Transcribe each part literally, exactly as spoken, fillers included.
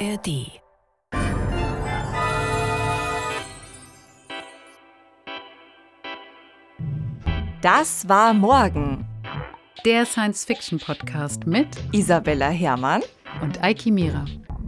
R D. Das war morgen. Der Science-Fiction-Podcast mit Isabella Herrmann und Eiki Mira.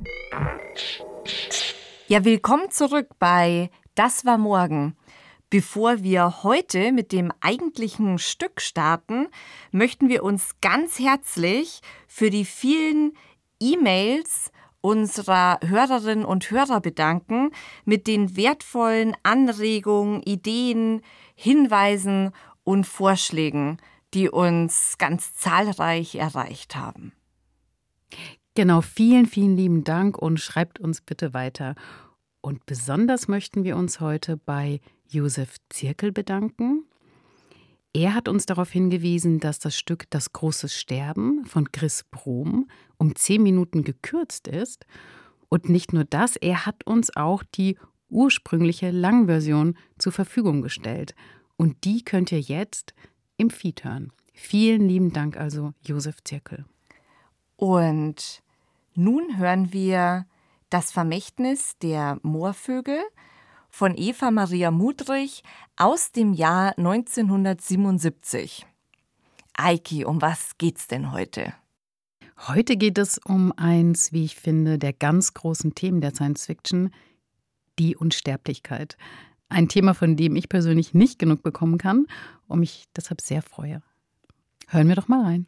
Ja, willkommen zurück bei Das war morgen. Bevor wir heute mit dem eigentlichen Stück starten, möchten wir uns ganz herzlich für die vielen E-Mails unserer Hörerinnen und Hörer bedanken mit den wertvollen Anregungen, Ideen, Hinweisen und Vorschlägen, die uns ganz zahlreich erreicht haben. Genau, vielen, vielen lieben Dank und schreibt uns bitte weiter. Und besonders möchten wir uns heute bei Josef Zirkel bedanken. Er hat uns darauf hingewiesen, dass das Stück Das große Sterben von Chris Brom um zehn Minuten gekürzt ist. Und nicht nur das, er hat uns auch die ursprüngliche Langversion zur Verfügung gestellt. Und die könnt ihr jetzt im Feed hören. Vielen lieben Dank also, Josef Zirkel. Und nun hören wir Das Vermächtnis der Moorvögel von Eva Maria Mudrich aus dem Jahr neunzehnhundertsiebenundsiebzig. Eiki, um was geht's denn heute? Heute geht es um eins, wie ich finde, der ganz großen Themen der Science Fiction, die Unsterblichkeit. Ein Thema, von dem ich persönlich nicht genug bekommen kann und mich deshalb sehr freue. Hören wir doch mal rein.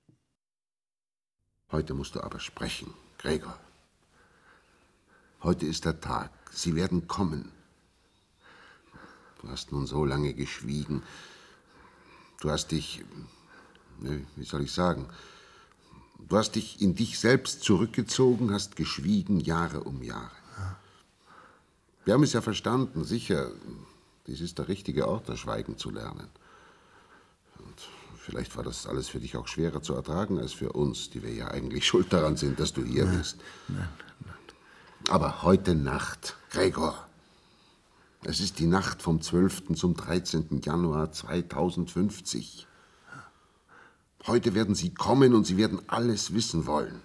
Heute musst du aber sprechen, Gregor. Heute ist der Tag. Sie werden kommen. Du hast nun so lange geschwiegen. Du hast dich, wie soll ich sagen, du hast dich in dich selbst zurückgezogen, hast geschwiegen Jahre um Jahre. Wir haben es ja verstanden, sicher, dies ist der richtige Ort, das Schweigen zu lernen. Und vielleicht war das alles für dich auch schwerer zu ertragen als für uns, die wir ja eigentlich schuld daran sind, dass du hier nein, bist. Nein, nein. Aber heute Nacht, Gregor, es ist die Nacht vom zwölften zum dreizehnten Januar zweitausendfünfzig. Heute werden sie kommen und sie werden alles wissen wollen.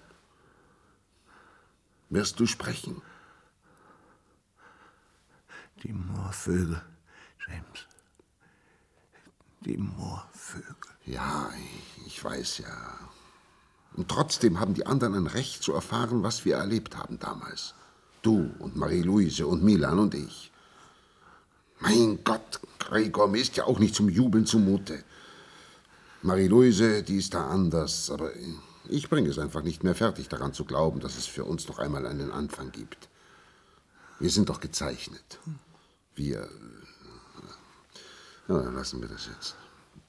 Wirst du sprechen? Die Moorvögel, James. Die Moorvögel. Ja, ich, ich weiß ja. Und trotzdem haben die anderen ein Recht zu erfahren, was wir erlebt haben damals. Du und Marie-Louise und Milan und ich. Mein Gott, Gregor, mir ist ja auch nicht zum Jubeln zumute. Marie-Louise, die ist da anders, aber ich bringe es einfach nicht mehr fertig, daran zu glauben, dass es für uns noch einmal einen Anfang gibt. Wir sind doch gezeichnet. Wir... Na, dann lassen wir das jetzt.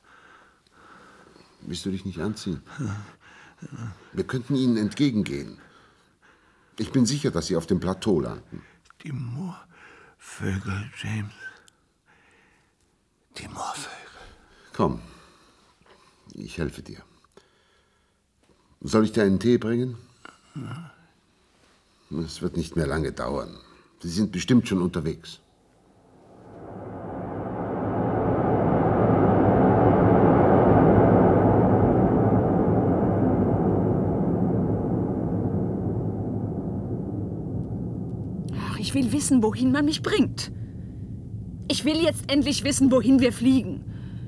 Willst du dich nicht anziehen? Wir könnten ihnen entgegengehen. Ich bin sicher, dass sie auf dem Plateau landen. Die Moorvögel, James. Die Moorvögel. Komm, ich helfe dir. Soll ich dir einen Tee bringen? Ja. Es wird nicht mehr lange dauern. Sie sind bestimmt schon unterwegs. Ach, ich will wissen, wohin man mich bringt. Ich will jetzt endlich wissen, wohin wir fliegen.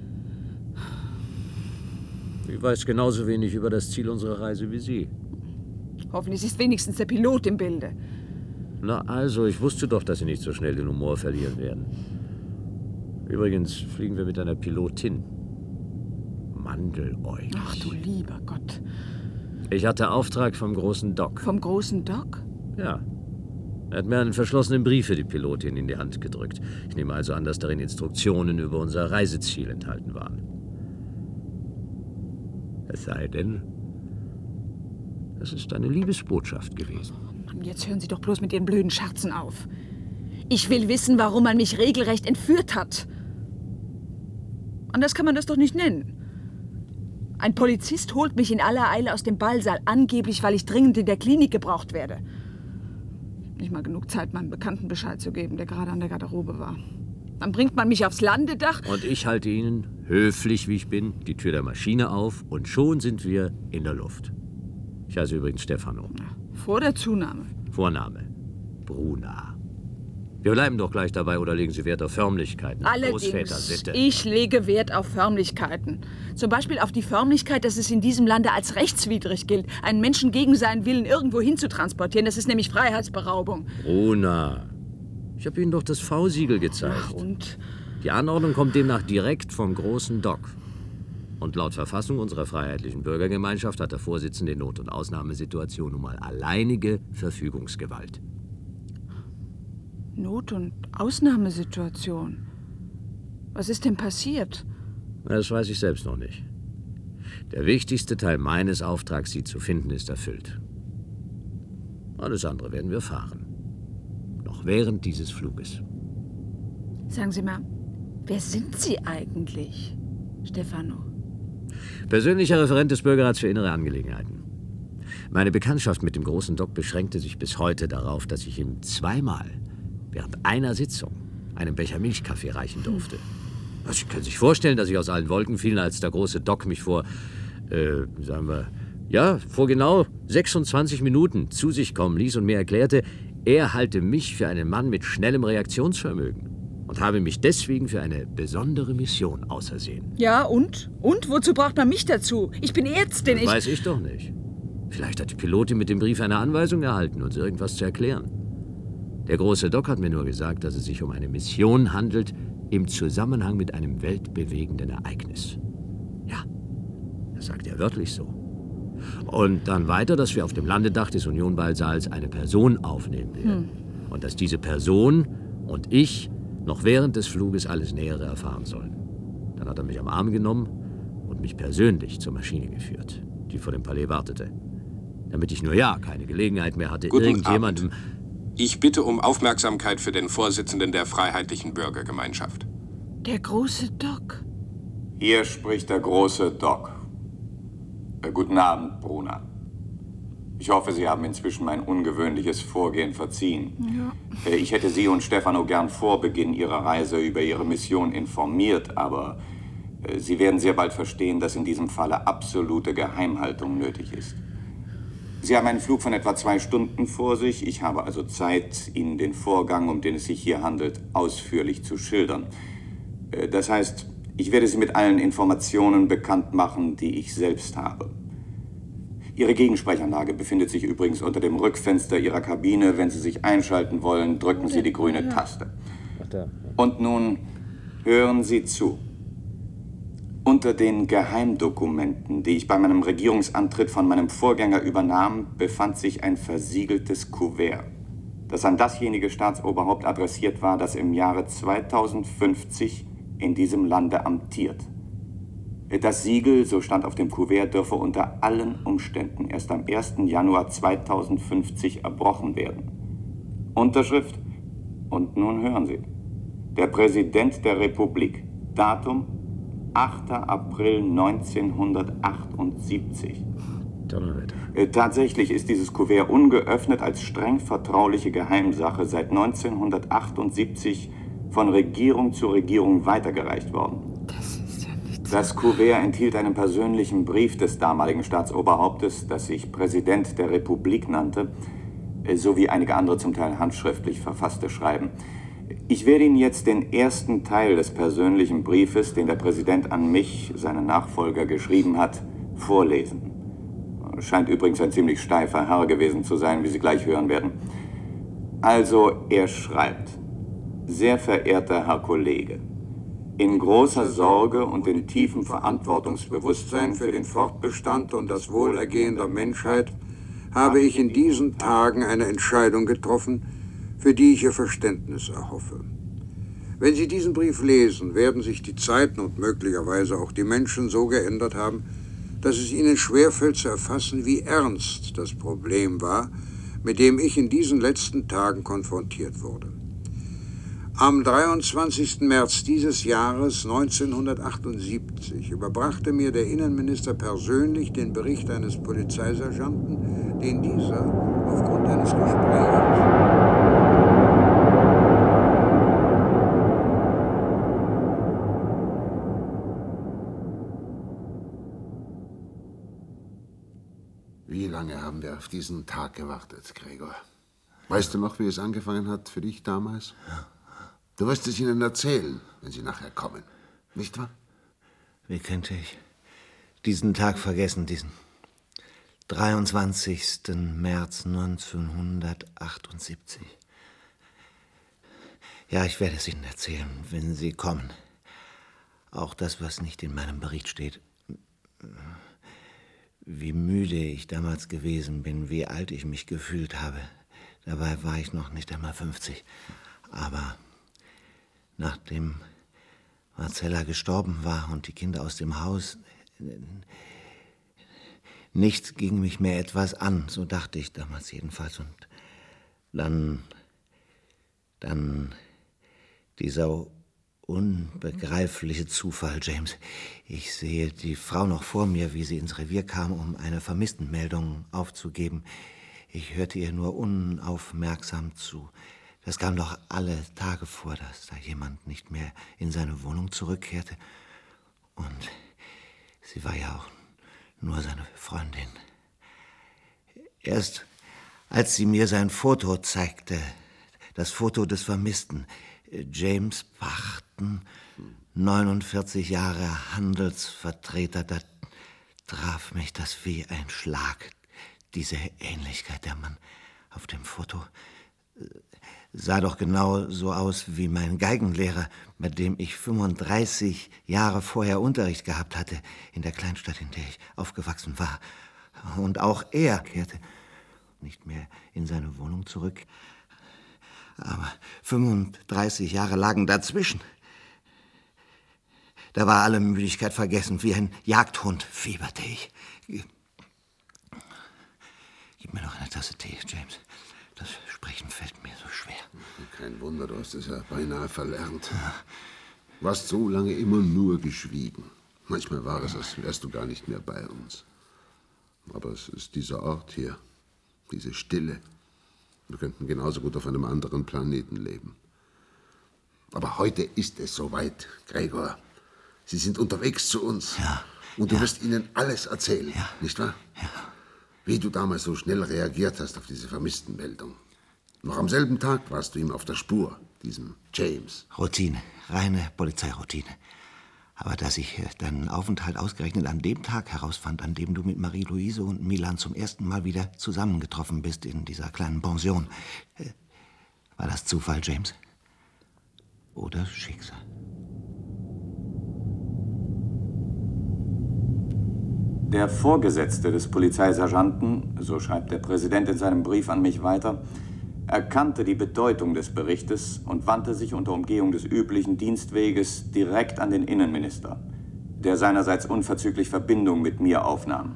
Ich weiß genauso wenig über das Ziel unserer Reise wie Sie. Hoffentlich ist wenigstens der Pilot im Bilde. Na also, ich wusste doch, dass Sie nicht so schnell den Humor verlieren werden. Übrigens fliegen wir mit einer Pilotin. Mandeläugig. Ach du lieber Gott. Ich hatte Auftrag vom großen Doc. Vom großen Doc? Ja. Er hat mir einen verschlossenen Brief für die Pilotin in die Hand gedrückt. Ich nehme also an, dass darin Instruktionen über unser Reiseziel enthalten waren. Es sei denn, es ist eine Liebesbotschaft gewesen. Mann, jetzt hören Sie doch bloß mit Ihren blöden Scherzen auf. Ich will wissen, warum man mich regelrecht entführt hat. Anders kann man das doch nicht nennen. Ein Polizist holt mich in aller Eile aus dem Ballsaal, angeblich, weil ich dringend in der Klinik gebraucht werde. Nicht mal genug Zeit, meinem Bekannten Bescheid zu geben, der gerade an der Garderobe war. Dann bringt man mich aufs Landedach. Und ich halte Ihnen, höflich wie ich bin, die Tür der Maschine auf und schon sind wir in der Luft. Ich heiße übrigens Stefano. Vor der Zunahme. Vorname. Bruna. Wir bleiben doch gleich dabei, oder legen Sie Wert auf Förmlichkeiten? Allerdings, Großvätersitte. ich lege Wert auf Förmlichkeiten. Zum Beispiel auf die Förmlichkeit, dass es in diesem Lande als rechtswidrig gilt, einen Menschen gegen seinen Willen irgendwo hin zu transportieren. Das ist nämlich Freiheitsberaubung. Bruna. Ich habe Ihnen doch das V-Siegel gezeigt. Ach, und? Die Anordnung kommt demnach direkt vom großen Doc. Und laut Verfassung unserer Freiheitlichen Bürgergemeinschaft hat der Vorsitzende in Not- und Ausnahmesituation nun mal alleinige Verfügungsgewalt. Not- und Ausnahmesituation. Was ist denn passiert? Das weiß ich selbst noch nicht. Der wichtigste Teil meines Auftrags, Sie zu finden, ist erfüllt. Alles andere werden wir fahren. Noch während dieses Fluges. Sagen Sie mal, wer sind Sie eigentlich, Stefano? Persönlicher Referent des Bürgerrats für innere Angelegenheiten. Meine Bekanntschaft mit dem großen Doc beschränkte sich bis heute darauf, dass ich ihm zweimal während einer Sitzung einen Becher Milchkaffee reichen durfte. Also Sie können sich vorstellen, dass ich aus allen Wolken fiel, als der große Doc mich vor, äh, sagen wir, ja, vor genau sechsundzwanzig Minuten zu sich kommen ließ und mir erklärte, er halte mich für einen Mann mit schnellem Reaktionsvermögen und habe mich deswegen für eine besondere Mission ausersehen. Ja, und? Und? Wozu braucht man mich dazu? Ich bin Ärztin, Das ich... weiß ich doch nicht. Vielleicht hat die Pilotin mit dem Brief eine Anweisung erhalten, uns irgendwas zu erklären. Der große Doc hat mir nur gesagt, dass es sich um eine Mission handelt im Zusammenhang mit einem weltbewegenden Ereignis. Ja, das sagt er wörtlich so. Und dann weiter, dass wir auf dem Landedach des Union-Ballsaals eine Person aufnehmen werden. Hm. Und dass diese Person und ich noch während des Fluges alles Nähere erfahren sollen. Dann hat er mich am Arm genommen und mich persönlich zur Maschine geführt, die vor dem Palais wartete. Damit ich nur ja keine Gelegenheit mehr hatte, Guten irgendjemandem... Abend. Ich bitte um Aufmerksamkeit für den Vorsitzenden der Freiheitlichen Bürgergemeinschaft. Der große Doc. Hier spricht der große Doc. Äh, guten Abend, Bruna. Ich hoffe, Sie haben inzwischen mein ungewöhnliches Vorgehen verziehen. Ja. Äh, ich hätte Sie und Stefano gern vor Beginn Ihrer Reise über Ihre Mission informiert, aber äh, Sie werden sehr bald verstehen, dass in diesem Falle absolute Geheimhaltung nötig ist. Sie haben einen Flug von etwa zwei Stunden vor sich. Ich habe also Zeit, Ihnen den Vorgang, um den es sich hier handelt, ausführlich zu schildern. Das heißt, ich werde Sie mit allen Informationen bekannt machen, die ich selbst habe. Ihre Gegensprechanlage befindet sich übrigens unter dem Rückfenster Ihrer Kabine. Wenn Sie sich einschalten wollen, drücken Sie die grüne Taste. Und nun hören Sie zu. Unter den Geheimdokumenten, die ich bei meinem Regierungsantritt von meinem Vorgänger übernahm, befand sich ein versiegeltes Kuvert, das an dasjenige Staatsoberhaupt adressiert war, das im Jahre zweitausendfünfzig in diesem Lande amtiert. Das Siegel, so stand auf dem Kuvert, dürfe unter allen Umständen erst am ersten Januar zweitausendfünfzig erbrochen werden. Unterschrift, und nun hören Sie, der Präsident der Republik, Datum achter April neunzehnhundertachtundsiebzig. Donnerwetter. Tatsächlich ist dieses Kuvert ungeöffnet als streng vertrauliche Geheimsache seit neunzehnhundertachtundsiebzig von Regierung zu Regierung weitergereicht worden. Das ist ja nichts. Das Kuvert enthielt einen persönlichen Brief des damaligen Staatsoberhauptes, das sich Präsident der Republik nannte, sowie einige andere zum Teil handschriftlich verfasste Schreiben. Ich werde Ihnen jetzt den ersten Teil des persönlichen Briefes, den der Präsident an mich, seinen Nachfolger, geschrieben hat, vorlesen. Scheint übrigens ein ziemlich steifer Herr gewesen zu sein, wie Sie gleich hören werden. Also, er schreibt: Sehr verehrter Herr Kollege, in großer Sorge und in tiefem Verantwortungsbewusstsein für den Fortbestand und das Wohlergehen der Menschheit habe ich in diesen Tagen eine Entscheidung getroffen, für die ich Ihr Verständnis erhoffe. Wenn Sie diesen Brief lesen, werden sich die Zeiten und möglicherweise auch die Menschen so geändert haben, dass es Ihnen schwerfällt zu erfassen, wie ernst das Problem war, mit dem ich in diesen letzten Tagen konfrontiert wurde. Am dreiundzwanzigsten März dieses Jahres neunzehnhundertachtundsiebzig überbrachte mir der Innenminister persönlich den Bericht eines Polizeisergeanten, den dieser aufgrund eines Gesprächs... Wie lange haben wir auf diesen Tag gewartet, Gregor? Weißt du noch, wie es angefangen hat für dich damals? Du wirst es ihnen erzählen, wenn sie nachher kommen. Nicht wahr? Wie könnte ich diesen Tag vergessen, diesen dreiundzwanzigsten März neunzehnhundertachtundsiebzig? Ja, ich werde es Ihnen erzählen, wenn Sie kommen. Auch das, was nicht in meinem Bericht steht. Wie müde ich damals gewesen bin, wie alt ich mich gefühlt habe. Dabei war ich noch nicht einmal fünfzig. Aber nachdem Marcella gestorben war und die Kinder aus dem Haus, nichts ging mich mehr etwas an, so dachte ich damals jedenfalls. Und dann, dann dieser unbegreifliche Zufall, James. Ich sehe die Frau noch vor mir, wie sie ins Revier kam, um eine Vermisstenmeldung aufzugeben. Ich hörte ihr nur unaufmerksam zu. Das kam doch alle Tage vor, dass da jemand nicht mehr in seine Wohnung zurückkehrte. Und sie war ja auch nur seine Freundin. Erst als sie mir sein Foto zeigte, das Foto des Vermissten, James Pachten, neunundvierzig Jahre Handelsvertreter, da traf mich das wie ein Schlag. Diese Ähnlichkeit, der Mann auf dem Foto sah doch genau so aus wie mein Geigenlehrer, bei dem ich fünfunddreißig Jahre vorher Unterricht gehabt hatte, in der Kleinstadt, in der ich aufgewachsen war. Und auch er kehrte nicht mehr in seine Wohnung zurück. Aber fünfunddreißig Jahre lagen dazwischen. Da war alle Müdigkeit vergessen. Wie ein Jagdhund fieberte ich. Gib mir noch eine Tasse Tee, James. Das Sprechen fällt mir so schwer. Kein Wunder, du hast es ja beinahe verlernt. Du warst so lange immer nur geschwiegen. Manchmal war es, als wärst du gar nicht mehr bei uns. Aber es ist dieser Ort hier, diese Stille. Wir könnten genauso gut auf einem anderen Planeten leben. Aber heute ist es soweit, Gregor. Sie sind unterwegs zu uns. Ja. Und du ja. wirst ihnen alles erzählen, ja. nicht wahr? Ja. Wie du damals so schnell reagiert hast auf diese Vermisstenmeldung. Noch am selben Tag warst du ihm auf der Spur, diesem James. Routine, reine Polizeiroutine. Aber dass ich deinen Aufenthalt ausgerechnet an dem Tag herausfand, an dem du mit Marie-Louise und Milan zum ersten Mal wieder zusammengetroffen bist in dieser kleinen Pension. War das Zufall, James? Oder Schicksal? Der Vorgesetzte des Polizeisergeanten, so schreibt der Präsident in seinem Brief an mich weiter, erkannte die Bedeutung des Berichtes und wandte sich unter Umgehung des üblichen Dienstweges direkt an den Innenminister, der seinerseits unverzüglich Verbindung mit mir aufnahm.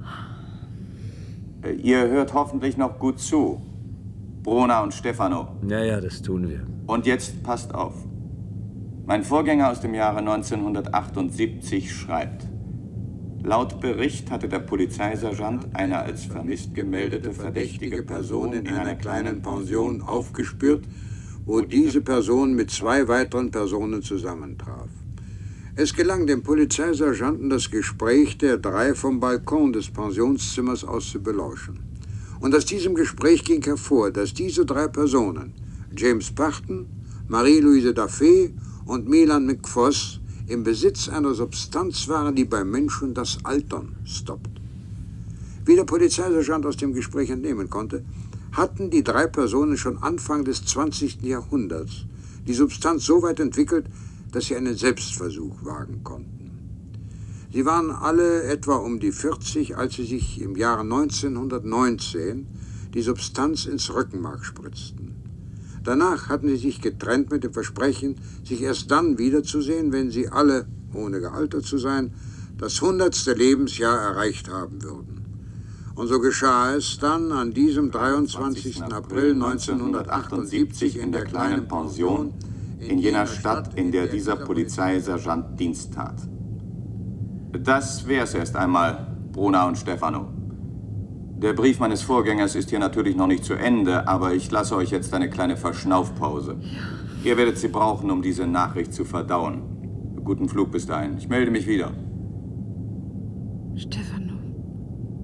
Ihr hört hoffentlich noch gut zu, Bruna und Stefano. Ja, ja, das tun wir. Und jetzt passt auf. Mein Vorgänger aus dem Jahre neunzehnhundertachtundsiebzig schreibt: Laut Bericht hatte der Polizeisergeant eine als vermisst gemeldete verdächtige Person in einer kleinen Pension aufgespürt, wo diese Person mit zwei weiteren Personen zusammentraf. Es gelang dem Polizeisergeanten, das Gespräch der drei vom Balkon des Pensionszimmers aus zu belauschen. Und aus diesem Gespräch ging hervor, dass diese drei Personen, James Pachten, Marie-Louise Daffé und Milan McFoss, im Besitz einer Substanz waren, die beim Menschen das Altern stoppt. Wie der Polizeisergeant aus dem Gespräch entnehmen konnte, hatten die drei Personen schon Anfang des zwanzigsten Jahrhunderts die Substanz so weit entwickelt, dass sie einen Selbstversuch wagen konnten. Sie waren alle etwa um die vierzig, als sie sich im Jahre neunzehnhundertneunzehn die Substanz ins Rückenmark spritzten. Danach hatten sie sich getrennt mit dem Versprechen, sich erst dann wiederzusehen, wenn sie alle, ohne gealtert zu sein, das hundertste Lebensjahr erreicht haben würden. Und so geschah es dann an diesem dreiundzwanzigsten April neunzehnhundertachtundsiebzig in der kleinen Pension, in jener Stadt, in der dieser Polizeisergeant Dienst tat. Das wär's erst einmal, Bruna und Stefano. Der Brief meines Vorgängers ist hier natürlich noch nicht zu Ende, aber ich lasse euch jetzt eine kleine Verschnaufpause. Ihr werdet sie brauchen, um diese Nachricht zu verdauen. Guten Flug bis dahin. Ich melde mich wieder. Stefano, das ist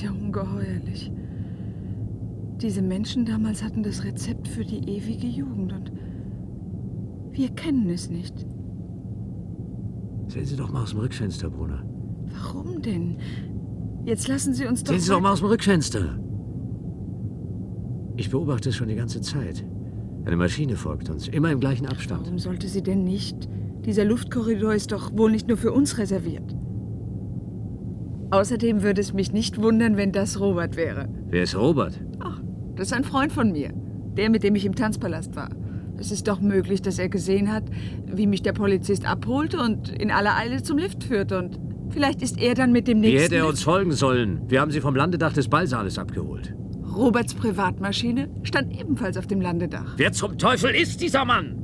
ja ungeheuerlich. Diese Menschen damals hatten das Rezept für die ewige Jugend und wir kennen es nicht. Sehen Sie doch mal aus dem Rückfenster, Bruna. Warum denn? Jetzt lassen Sie uns doch... Sehen Sie doch mal aus dem Rückfenster. Ich beobachte es schon die ganze Zeit. Eine Maschine folgt uns, immer im gleichen Abstand. Warum sollte sie denn nicht? Dieser Luftkorridor ist doch wohl nicht nur für uns reserviert. Außerdem würde es mich nicht wundern, wenn das Robert wäre. Wer ist Robert? Ach, das ist ein Freund von mir. Der, mit dem ich im Tanzpalast war. Es ist doch möglich, dass er gesehen hat, wie mich der Polizist abholte und in aller Eile zum Lift führte. Und vielleicht ist er dann mit dem nächsten... Wie hätte er Lift uns folgen sollen? Wir haben sie vom Landedach des Ballsaales abgeholt. Roberts Privatmaschine stand ebenfalls auf dem Landedach. Wer zum Teufel ist dieser Mann?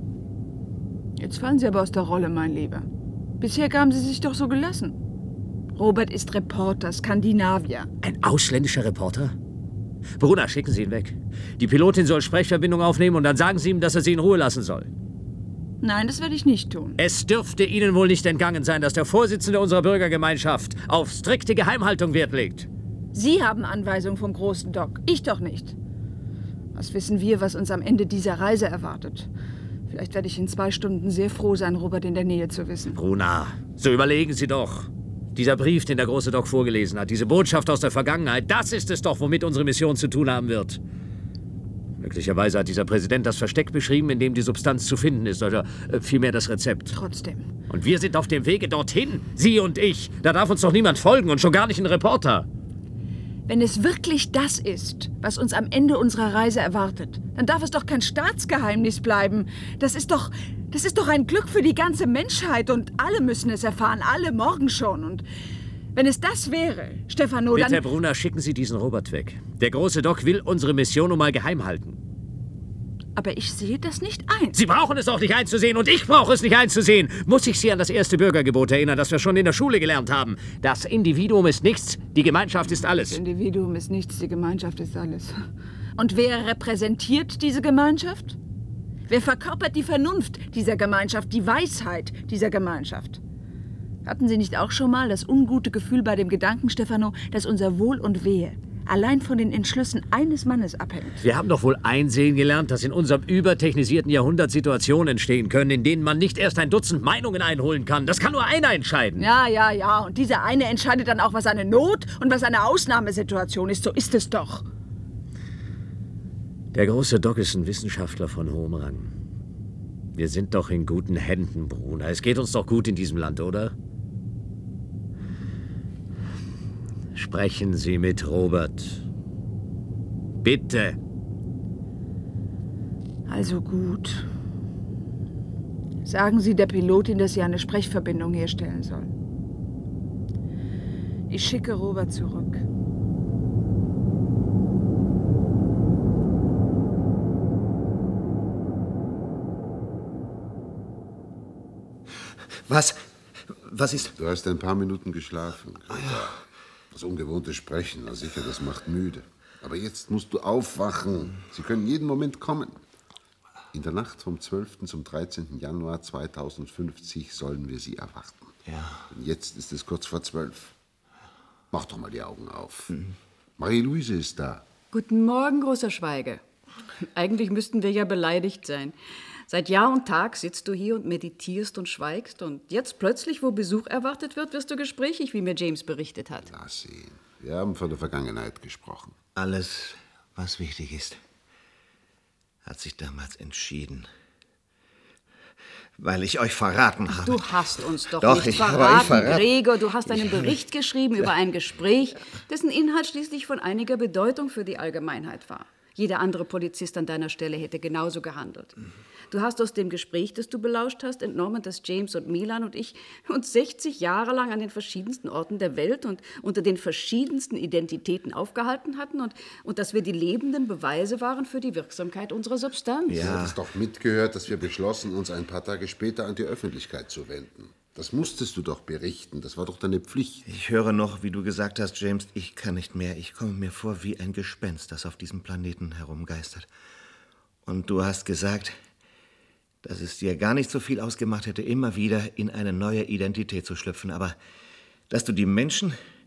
Jetzt fallen Sie aber aus der Rolle, mein Lieber. Bisher gaben Sie sich doch so gelassen. Robert ist Reporter, Skandinavier. Ein ausländischer Reporter? Bruna, schicken Sie ihn weg. Die Pilotin soll Sprechverbindung aufnehmen und dann sagen Sie ihm, dass er sie in Ruhe lassen soll. Nein, das werde ich nicht tun. Es dürfte Ihnen wohl nicht entgangen sein, dass der Vorsitzende unserer Bürgergemeinschaft auf strikte Geheimhaltung Wert legt. Sie haben Anweisungen vom großen Doc, ich doch nicht. Was wissen wir, was uns am Ende dieser Reise erwartet? Vielleicht werde ich in zwei Stunden sehr froh sein, Robert in der Nähe zu wissen. Bruna, so überlegen Sie doch. Dieser Brief, den der große Doc vorgelesen hat, diese Botschaft aus der Vergangenheit, das ist es doch, womit unsere Mission zu tun haben wird. Möglicherweise hat dieser Präsident das Versteck beschrieben, in dem die Substanz zu finden ist, oder äh, vielmehr das Rezept. Trotzdem. Und wir sind auf dem Wege dorthin, Sie und ich. Da darf uns doch niemand folgen und schon gar nicht ein Reporter. Wenn es wirklich das ist, was uns am Ende unserer Reise erwartet, dann darf es doch kein Staatsgeheimnis bleiben. Das ist doch, das ist doch ein Glück für die ganze Menschheit und alle müssen es erfahren, alle morgen schon. Und wenn es das wäre, Stefano, dann... Bitte, Bruna, schicken Sie diesen Robert weg. Der große Doc will unsere Mission nun mal geheim halten. Aber ich sehe das nicht ein. Sie brauchen es auch nicht einzusehen und ich brauche es nicht einzusehen. Muss ich Sie an das erste Bürgergebot erinnern, das wir schon in der Schule gelernt haben? Das Individuum ist nichts, die Gemeinschaft ist alles. Das Individuum ist nichts, die Gemeinschaft ist alles. Und wer repräsentiert diese Gemeinschaft? Wer verkörpert die Vernunft dieser Gemeinschaft, die Weisheit dieser Gemeinschaft? Hatten Sie nicht auch schon mal das ungute Gefühl bei dem Gedanken, Stefano, dass unser Wohl und Wehe allein von den Entschlüssen eines Mannes abhängt? Wir haben doch wohl einsehen gelernt, dass in unserem übertechnisierten Jahrhundert Situationen entstehen können, in denen man nicht erst ein Dutzend Meinungen einholen kann. Das kann nur einer entscheiden. Ja, ja, ja. Und dieser eine entscheidet dann auch, was eine Not und was eine Ausnahmesituation ist. So ist es doch. Der große Doc ist ein Wissenschaftler von hohem Rang. Wir sind doch in guten Händen, Bruna. Es geht uns doch gut in diesem Land, oder? Sprechen Sie mit Robert. Bitte. Also gut. Sagen Sie der Pilotin, dass sie eine Sprechverbindung herstellen soll. Ich schicke Robert zurück. Was? Was ist... Du hast ein paar Minuten geschlafen. Ah, ja. Das ungewohnte Sprechen, na sicher, das macht müde. Aber jetzt musst du aufwachen. Sie können jeden Moment kommen. In der Nacht vom zwölften zum dreizehnten Januar zweitausendfünfzig sollen wir Sie erwarten. Ja. Und jetzt ist es kurz vor zwölf. Mach doch mal die Augen auf. Mhm. Marie-Louise ist da. Guten Morgen, großer Schweige. Eigentlich müssten wir ja beleidigt sein. Seit Jahr und Tag sitzt du hier und meditierst und schweigst. Und jetzt plötzlich, wo Besuch erwartet wird, wirst du gesprächig, wie mir James berichtet hat. Lass ihn. Wir haben von der Vergangenheit gesprochen. Alles, was wichtig ist, hat sich damals entschieden. Weil ich euch verraten habe. Du hast uns doch, doch nicht ich verraten, habe euch verraten. Gregor. Du hast einen Bericht geschrieben über ein Gespräch, dessen Inhalt schließlich von einiger Bedeutung für die Allgemeinheit war. Jeder andere Polizist an deiner Stelle hätte genauso gehandelt. Du hast aus dem Gespräch, das du belauscht hast, entnommen, dass James und Milan und ich uns sechzig Jahre lang an den verschiedensten Orten der Welt und unter den verschiedensten Identitäten aufgehalten hatten und, und dass wir die lebenden Beweise waren für die Wirksamkeit unserer Substanz. Ja. Du hast doch mitgehört, dass wir beschlossen, uns ein paar Tage später an die Öffentlichkeit zu wenden. Das musstest du doch berichten. Das war doch deine Pflicht. Ich höre noch, wie du gesagt hast, James, ich kann nicht mehr. Ich komme mir vor wie ein Gespenst, das auf diesem Planeten herumgeistert. Und du hast gesagt, dass es dir gar nicht so viel ausgemacht hätte, immer wieder in eine neue Identität zu schlüpfen. Aber dass du die Menschen,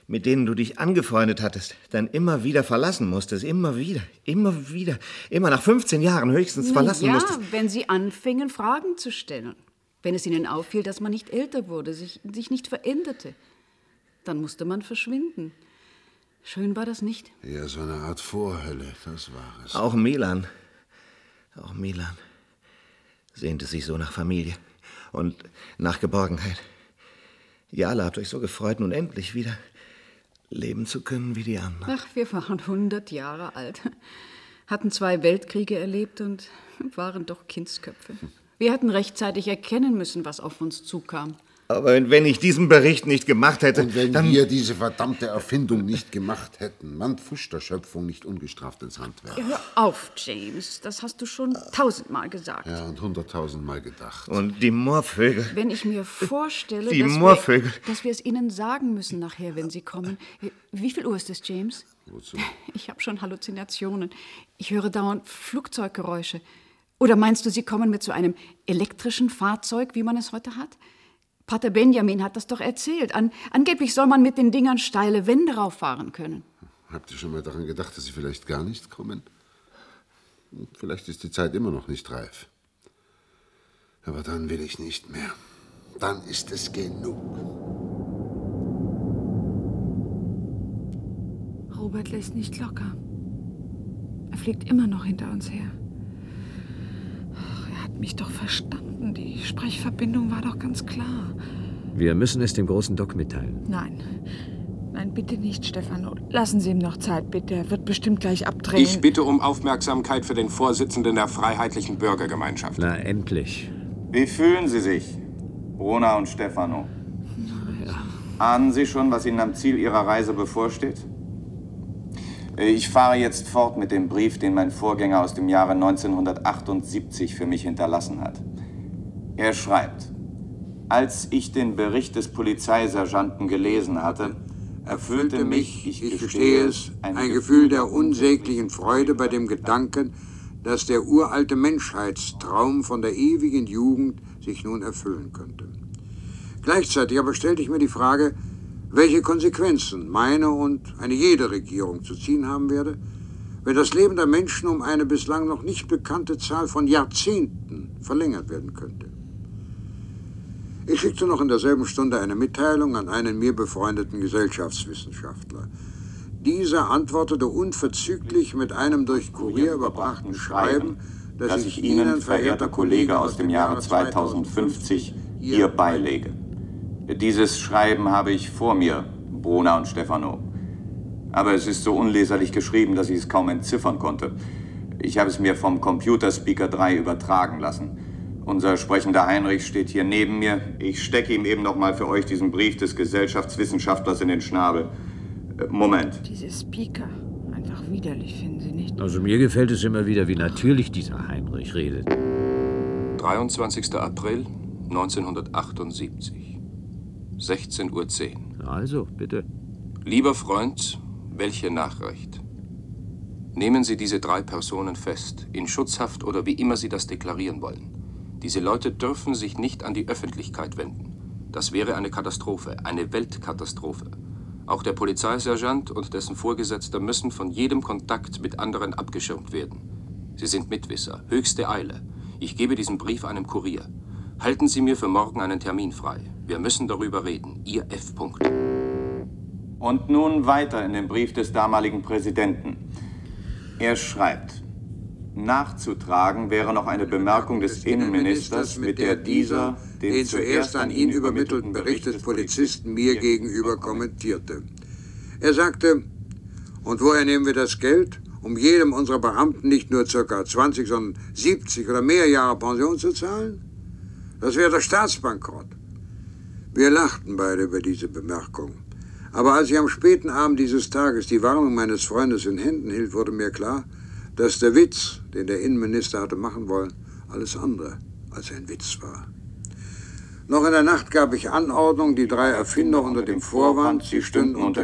mit denen du dich angefreundet hattest, dann immer wieder verlassen musstest. Immer wieder, immer wieder. Immer nach fünfzehn Jahren höchstens verlassen ja, musstest. Ja, wenn sie anfingen, Fragen zu stellen. Wenn es ihnen auffiel, dass man nicht älter wurde, sich, sich nicht veränderte. Dann musste man verschwinden. Schön war das nicht? Ja, so eine Art Vorhölle, das war es. Auch Milan. Auch Milan sehnte sich so nach Familie und nach Geborgenheit. Ihr alle habt euch so gefreut, nun endlich wieder leben zu können wie die anderen. Ach, wir waren hundert Jahre alt, hatten zwei Weltkriege erlebt und waren doch Kindsköpfe. Wir hätten rechtzeitig erkennen müssen, was auf uns zukam. Aber wenn ich diesen Bericht nicht gemacht hätte... Und wenn dann wir diese verdammte Erfindung nicht gemacht hätten, man pfuscht der Schöpfung nicht ungestraft ins Handwerk. Hör auf, James, das hast du schon tausendmal gesagt. Ja, und hunderttausendmal gedacht. Und die Moorvögel. Wenn ich mir vorstelle, die dass, Moorvögel. Wir, dass wir es ihnen sagen müssen nachher, wenn sie kommen. Wie viel Uhr ist es, James? Wozu? Ich habe schon Halluzinationen. Ich höre dauernd Flugzeuggeräusche. Oder meinst du, sie kommen mit so einem elektrischen Fahrzeug, wie man es heute hat? Pater Benjamin hat das doch erzählt. An, angeblich soll man mit den Dingern steile Wände rauffahren können. Habt ihr schon mal daran gedacht, dass sie vielleicht gar nicht kommen? Vielleicht ist die Zeit immer noch nicht reif. Aber dann will ich nicht mehr. Dann ist es genug. Robert lässt nicht locker. Er fliegt immer noch hinter uns her. Er hat mich doch verstanden. Die Sprechverbindung war doch ganz klar. Wir müssen es dem großen Doc mitteilen. Nein. Nein, bitte nicht, Stefano. Lassen Sie ihm noch Zeit, bitte. Er wird bestimmt gleich abdrehen. Ich bitte um Aufmerksamkeit für den Vorsitzenden der Freiheitlichen Bürgergemeinschaft. Na, endlich. Wie fühlen Sie sich, Bruna und Stefano? Ja. Ahnen Sie schon, was Ihnen am Ziel Ihrer Reise bevorsteht? Ich fahre jetzt fort mit dem Brief, den mein Vorgänger aus dem Jahre neunzehnhundertachtundsiebzig für mich hinterlassen hat. Er schreibt: Als ich den Bericht des Polizeisergeanten gelesen hatte, erfüllte mich, ich, ich gestehe es, ein, ein Gefühl der unsäglichen Freude bei dem Gedanken, dass der uralte Menschheitstraum von der ewigen Jugend sich nun erfüllen könnte. Gleichzeitig aber stellte ich mir die Frage, welche Konsequenzen meine und eine jede Regierung zu ziehen haben werde, wenn das Leben der Menschen um eine bislang noch nicht bekannte Zahl von Jahrzehnten verlängert werden könnte. Ich schickte noch in derselben Stunde eine Mitteilung an einen mir befreundeten Gesellschaftswissenschaftler. Dieser antwortete unverzüglich mit einem durch Kurier überbrachten Schreiben, das, das ich Ihnen, verehrter Kollege aus dem Jahre zweitausendfünfzig, hier beilege. Dieses Schreiben habe ich vor mir, Bruna und Stefano. Aber es ist so unleserlich geschrieben, dass ich es kaum entziffern konnte. Ich habe es mir vom Computerspeaker drei übertragen lassen. Unser sprechender Heinrich steht hier neben mir. Ich stecke ihm eben noch mal für euch diesen Brief des Gesellschaftswissenschaftlers in den Schnabel. Äh, Moment. Diese Speaker, einfach widerlich, finden Sie nicht? Also mir gefällt es immer wieder, wie natürlich dieser Heinrich redet. dreiundzwanzigster April neunzehnhundertachtundsiebzig. sechzehn Uhr zehn. Also, bitte. Lieber Freund, welche Nachricht? Nehmen Sie diese drei Personen fest, in Schutzhaft oder wie immer Sie das deklarieren wollen. Diese Leute dürfen sich nicht an die Öffentlichkeit wenden. Das wäre eine Katastrophe, eine Weltkatastrophe. Auch der Polizeisergeant und dessen Vorgesetzter müssen von jedem Kontakt mit anderen abgeschirmt werden. Sie sind Mitwisser, höchste Eile. Ich gebe diesen Brief einem Kurier. Halten Sie mir für morgen einen Termin frei. Wir müssen darüber reden. Ihr F. -Punkt. Und nun weiter in dem Brief des damaligen Präsidenten. Er schreibt: Nachzutragen wäre noch eine Bemerkung des Innenministers, mit der dieser den zuerst an ihn übermittelten Bericht des Polizisten mir gegenüber kommentierte. Er sagte: Und woher nehmen wir das Geld, um jedem unserer Beamten nicht nur ca. zwanzig, sondern siebzig oder mehr Jahre Pension zu zahlen? Das wäre der Staatsbankrott. Wir lachten beide über diese Bemerkung. Aber als ich am späten Abend dieses Tages die Warnung meines Freundes in Händen hielt, wurde mir klar, dass der Witz, den der Innenminister hatte machen wollen, alles andere als ein Witz war. Noch in der Nacht gab ich Anordnung, die drei Erfinder unter dem Vorwand, sie stünden unter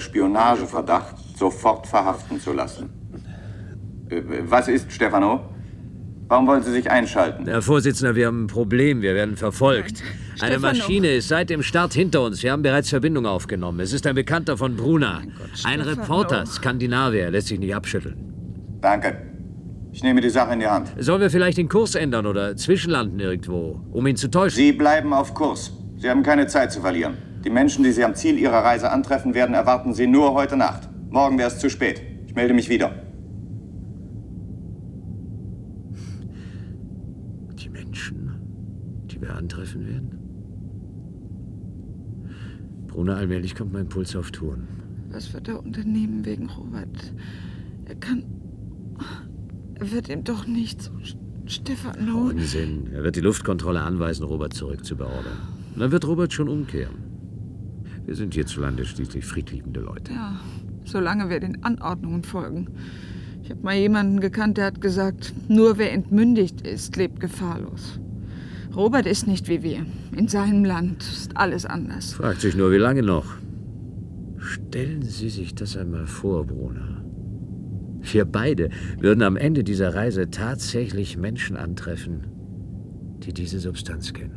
Spionageverdacht, sofort verhaften zu lassen. Was ist, Stefano? Warum wollen Sie sich einschalten? Herr Vorsitzender, wir haben ein Problem. Wir werden verfolgt. Nein, Eine Maschine ist seit dem Start hinter uns. Wir haben bereits Verbindung aufgenommen. Es ist ein Bekannter von Bruna. Gott, ein Stefano. Reporter, Skandinavier. Er lässt sich nicht abschütteln. Danke. Ich nehme die Sache in die Hand. Sollen wir vielleicht den Kurs ändern oder zwischenlanden irgendwo, um ihn zu täuschen? Sie bleiben auf Kurs. Sie haben keine Zeit zu verlieren. Die Menschen, die Sie am Ziel Ihrer Reise antreffen werden, erwarten Sie nur heute Nacht. Morgen wäre es zu spät. Ich melde mich wieder. Die Menschen, die wir antreffen werden? Bruna, allmählich kommt mein Puls auf Touren. Was wird er unternehmen wegen Robert? Er kann... Er wird ihm doch nicht so... Stefano... Unsinn. Er wird die Luftkontrolle anweisen, Robert zurückzubeordern. Und dann wird Robert schon umkehren. Wir sind hierzulande schließlich friedliebende Leute. Ja, solange wir den Anordnungen folgen. Ich habe mal jemanden gekannt, der hat gesagt, nur wer entmündigt ist, lebt gefahrlos. Robert ist nicht wie wir. In seinem Land ist alles anders. Fragt sich nur, wie lange noch? Stellen Sie sich das einmal vor, Bruna. Wir beide würden am Ende dieser Reise tatsächlich Menschen antreffen, die diese Substanz kennen.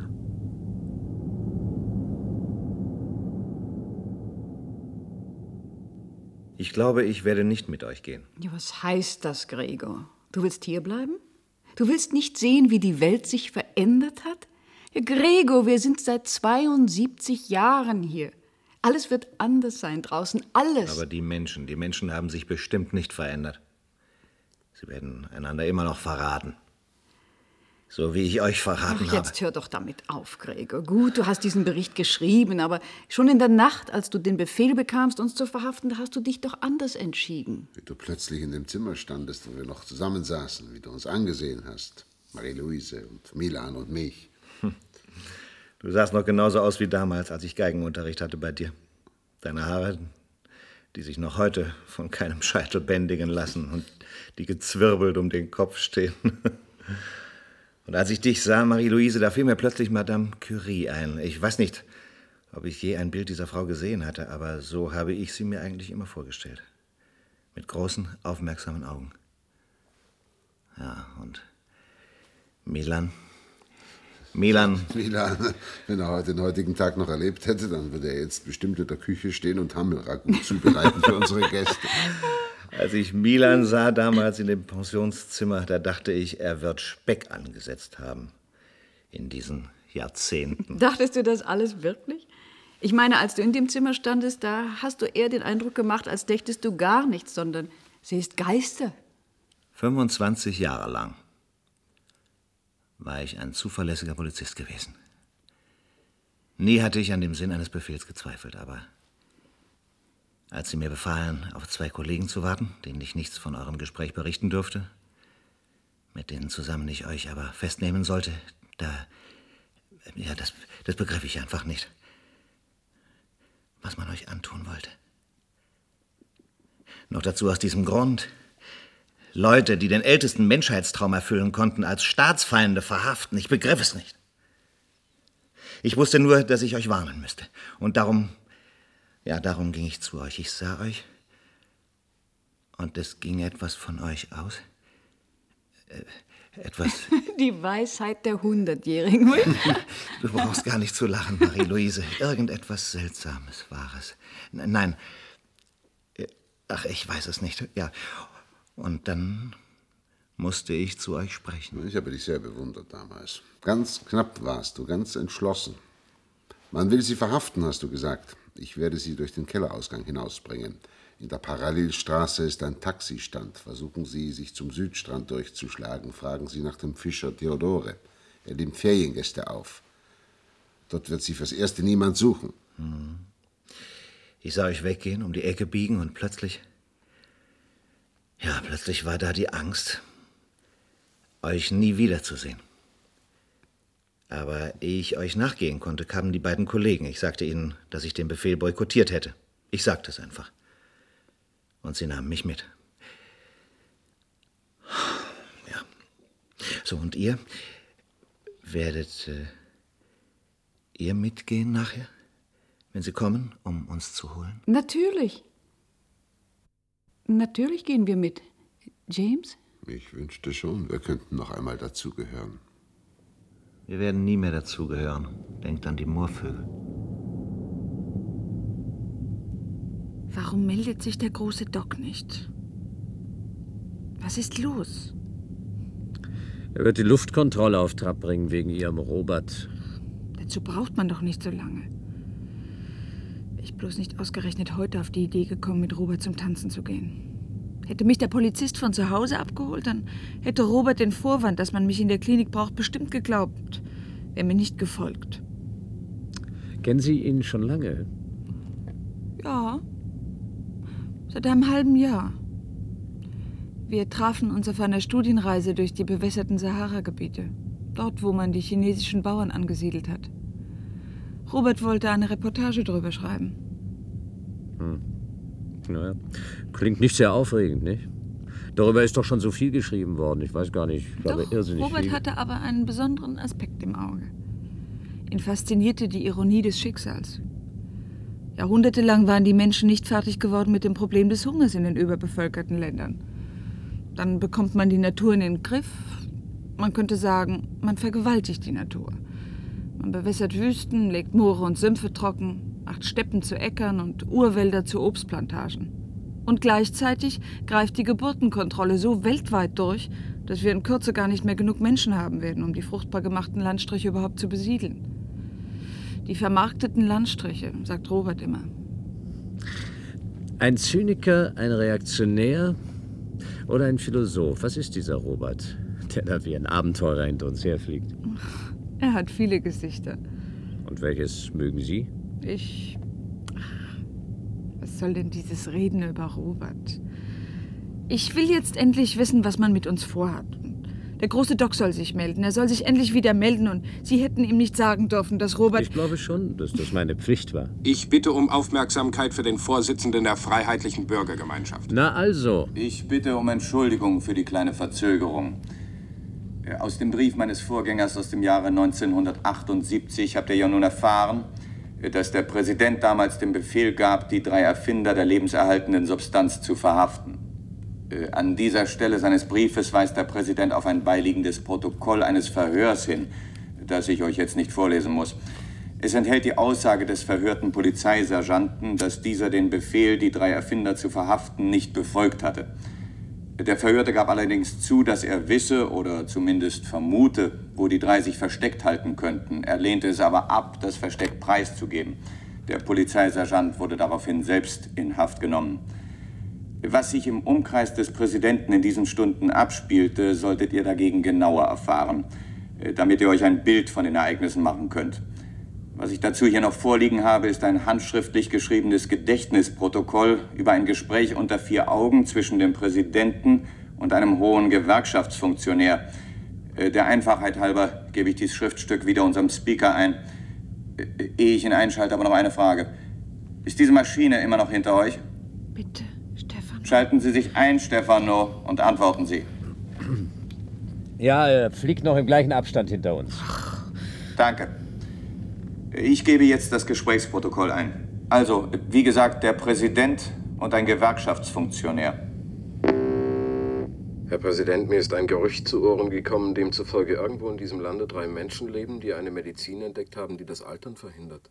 Ich glaube, ich werde nicht mit euch gehen. Ja, was heißt das, Gregor? Du willst hierbleiben? Du willst nicht sehen, wie die Welt sich verändert hat? Ja, Gregor, wir sind seit zweiundsiebzig Jahren hier. Alles wird anders sein draußen, alles. Aber die Menschen, die Menschen haben sich bestimmt nicht verändert. Sie werden einander immer noch verraten. So wie ich euch verraten Ach, habe. jetzt hör doch damit auf, Gregor. Gut, du hast diesen Bericht geschrieben, aber schon in der Nacht, als du den Befehl bekamst, uns zu verhaften, da hast du dich doch anders entschieden. Wie du plötzlich in dem Zimmer standest, wo wir noch zusammensaßen, wie du uns angesehen hast. Marie-Louise und Milan und mich. Hm. Du sahst noch genauso aus wie damals, als ich Geigenunterricht hatte bei dir. Deine Haare, die sich noch heute von keinem Scheitel bändigen lassen und die gezwirbelt um den Kopf stehen. Und als ich dich sah, Marie-Louise, da fiel mir plötzlich Madame Curie ein. Ich weiß nicht, ob ich je ein Bild dieser Frau gesehen hatte, aber so habe ich sie mir eigentlich immer vorgestellt. Mit großen, aufmerksamen Augen. Ja, und Milan... Milan. Milan, wenn er den heutigen Tag noch erlebt hätte, dann würde er jetzt bestimmt in der Küche stehen und Hammelragout zubereiten für unsere Gäste. Als ich Milan sah damals in dem Pensionszimmer, da dachte ich, er wird Speck angesetzt haben. In diesen Jahrzehnten. Dachtest du das alles wirklich? Ich meine, als du in dem Zimmer standest, da hast du eher den Eindruck gemacht, als dächtest du gar nichts, sondern siehst Geister. fünfundzwanzig Jahre lang war ich ein zuverlässiger Polizist gewesen. Nie hatte ich an dem Sinn eines Befehls gezweifelt, aber als Sie mir befahlen, auf zwei Kollegen zu warten, denen ich nichts von eurem Gespräch berichten dürfte, mit denen zusammen ich euch aber festnehmen sollte, da, ja, das, das begriff ich einfach nicht, was man euch antun wollte. Noch dazu aus diesem Grund: Leute, die den ältesten Menschheitstraum erfüllen konnten, als Staatsfeinde verhaften. Ich begriff es nicht. Ich wusste nur, dass ich euch warnen müsste. Und darum, ja, darum ging ich zu euch. Ich sah euch und es ging etwas von euch aus. Äh, etwas... Die Weisheit der Hundertjährigen. Du brauchst gar nicht zu lachen, Marie-Louise. Irgendetwas Seltsames war es. Nein, ach, ich weiß es nicht. Ja. Und dann musste ich zu euch sprechen. Ich habe dich sehr bewundert damals. Ganz knapp warst du, ganz entschlossen. Man will sie verhaften, hast du gesagt. Ich werde sie durch den Kellerausgang hinausbringen. In der Parallelstraße ist ein Taxistand. Versuchen Sie, sich zum Südstrand durchzuschlagen. Fragen Sie nach dem Fischer Theodore. Er nimmt Feriengäste auf. Dort wird Sie fürs Erste niemand suchen. Hm. Ich sah euch weggehen, um die Ecke biegen und plötzlich... Ja, plötzlich war da die Angst, euch nie wiederzusehen. Aber ehe ich euch nachgehen konnte, kamen die beiden Kollegen. Ich sagte ihnen, dass ich den Befehl boykottiert hätte. Ich sagte es einfach. Und sie nahmen mich mit. Ja. So, und ihr? Werdet äh, ihr mitgehen nachher, wenn sie kommen, um uns zu holen? Natürlich. Natürlich gehen wir mit. James? Ich wünschte schon, wir könnten noch einmal dazugehören. Wir werden nie mehr dazugehören. Denkt an die Moorvögel. Warum meldet sich der große Doc nicht? Was ist los? Er wird die Luftkontrolle auf Trab bringen wegen Ihrem Robert. Dazu braucht man doch nicht so lange. Ich bloß nicht ausgerechnet heute auf die Idee gekommen, mit Robert zum Tanzen zu gehen. Hätte mich der Polizist von zu Hause abgeholt, dann hätte Robert den Vorwand, dass man mich in der Klinik braucht, bestimmt geglaubt. Wäre mir nicht gefolgt. Kennen Sie ihn schon lange? Ja, seit einem halben Jahr. Wir trafen uns auf einer Studienreise durch die bewässerten Sahara-Gebiete. Dort, wo man die chinesischen Bauern angesiedelt hat. Robert wollte eine Reportage drüber schreiben. Hm. Naja, klingt nicht sehr aufregend, nicht? Darüber ist doch schon so viel geschrieben worden. Ich weiß gar nicht, ich glaube Doch, irrsinnig Robert viel. hatte aber einen besonderen Aspekt im Auge. Ihn faszinierte die Ironie des Schicksals. Jahrhundertelang waren die Menschen nicht fertig geworden mit dem Problem des Hungers in den überbevölkerten Ländern. Dann bekommt man die Natur in den Griff. Man könnte sagen, man vergewaltigt die Natur. Man bewässert Wüsten, legt Moore und Sümpfe trocken, macht Steppen zu Äckern und Urwälder zu Obstplantagen. Und gleichzeitig greift die Geburtenkontrolle so weltweit durch, dass wir in Kürze gar nicht mehr genug Menschen haben werden, um die fruchtbar gemachten Landstriche überhaupt zu besiedeln. Die vermarkteten Landstriche, sagt Robert immer. Ein Zyniker, ein Reaktionär oder ein Philosoph? Was ist dieser Robert, der da wie ein Abenteurer hinter uns herfliegt? Er hat viele Gesichter. Und welches mögen Sie? Ich... Was soll denn dieses Reden über Robert? Ich will jetzt endlich wissen, was man mit uns vorhat. Der große Doc soll sich melden. Er soll sich endlich wieder melden und Sie hätten ihm nicht sagen dürfen, dass Robert... Ich glaube schon, dass das meine Pflicht war. Ich bitte um Aufmerksamkeit für den Vorsitzenden der Freiheitlichen Bürgergemeinschaft. Na also. Ich bitte um Entschuldigung für die kleine Verzögerung. Aus dem Brief meines Vorgängers aus dem Jahre neunzehnhundertachtundsiebzig habt ihr ja nun erfahren, dass der Präsident damals den Befehl gab, die drei Erfinder der lebenserhaltenden Substanz zu verhaften. An dieser Stelle seines Briefes weist der Präsident auf ein beiliegendes Protokoll eines Verhörs hin, das ich euch jetzt nicht vorlesen muss. Es enthält die Aussage des verhörten Polizeisergeanten, dass dieser den Befehl, die drei Erfinder zu verhaften, nicht befolgt hatte. Der Verhörte gab allerdings zu, dass er wisse oder zumindest vermute, wo die drei sich versteckt halten könnten. Er lehnte es aber ab, das Versteck preiszugeben. Der Polizeisergeant wurde daraufhin selbst in Haft genommen. Was sich im Umkreis des Präsidenten in diesen Stunden abspielte, solltet ihr dagegen genauer erfahren, damit ihr euch ein Bild von den Ereignissen machen könnt. Was ich dazu hier noch vorliegen habe, ist ein handschriftlich geschriebenes Gedächtnisprotokoll über ein Gespräch unter vier Augen zwischen dem Präsidenten und einem hohen Gewerkschaftsfunktionär. Der Einfachheit halber gebe ich dieses Schriftstück wieder unserem Speaker ein. Ehe ich ihn einschalte, aber noch eine Frage. Ist diese Maschine immer noch hinter euch? Bitte, Stefano. Schalten Sie sich ein, Stefano, und antworten Sie. Ja, er fliegt noch im gleichen Abstand hinter uns. Danke. Ich gebe jetzt das Gesprächsprotokoll ein. Also, wie gesagt, der Präsident und ein Gewerkschaftsfunktionär. Herr Präsident, mir ist ein Gerücht zu Ohren gekommen, demzufolge irgendwo in diesem Lande drei Menschen leben, die eine Medizin entdeckt haben, die das Altern verhindert.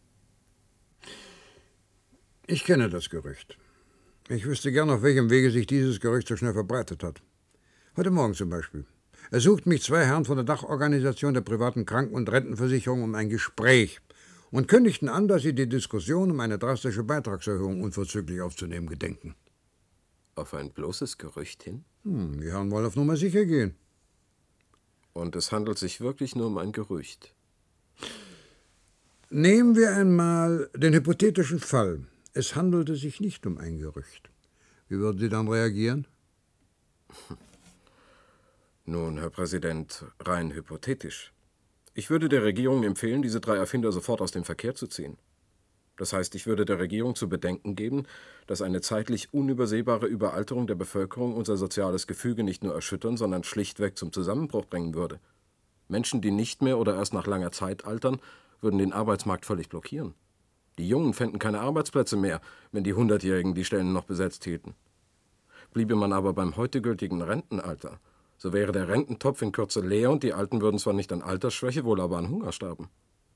Ich kenne das Gerücht. Ich wüsste gern, auf welchem Wege sich dieses Gerücht so schnell verbreitet hat. Heute Morgen zum Beispiel. Es sucht mich zwei Herren von der Dachorganisation der privaten Kranken- und Rentenversicherung um ein Gespräch und kündigten an, dass sie die Diskussion um eine drastische Beitragserhöhung unverzüglich aufzunehmen gedenken. Auf ein bloßes Gerücht hin? Hm, die Herren wollen auf Nummer sicher gehen. Und es handelt sich wirklich nur um ein Gerücht? Nehmen wir einmal den hypothetischen Fall. Es handelte sich nicht um ein Gerücht. Wie würden Sie dann reagieren? Nun, Herr Präsident, rein hypothetisch. Ich würde der Regierung empfehlen, diese drei Erfinder sofort aus dem Verkehr zu ziehen. Das heißt, ich würde der Regierung zu bedenken geben, dass eine zeitlich unübersehbare Überalterung der Bevölkerung unser soziales Gefüge nicht nur erschüttern, sondern schlichtweg zum Zusammenbruch bringen würde. Menschen, die nicht mehr oder erst nach langer Zeit altern, würden den Arbeitsmarkt völlig blockieren. Die Jungen fänden keine Arbeitsplätze mehr, wenn die Hundertjährigen die Stellen noch besetzt hielten. Bliebe man aber beim heute gültigen Rentenalter, So wäre der Rententopf in Kürze leer und die Alten würden zwar nicht an Altersschwäche, wohl aber an Hunger sterben.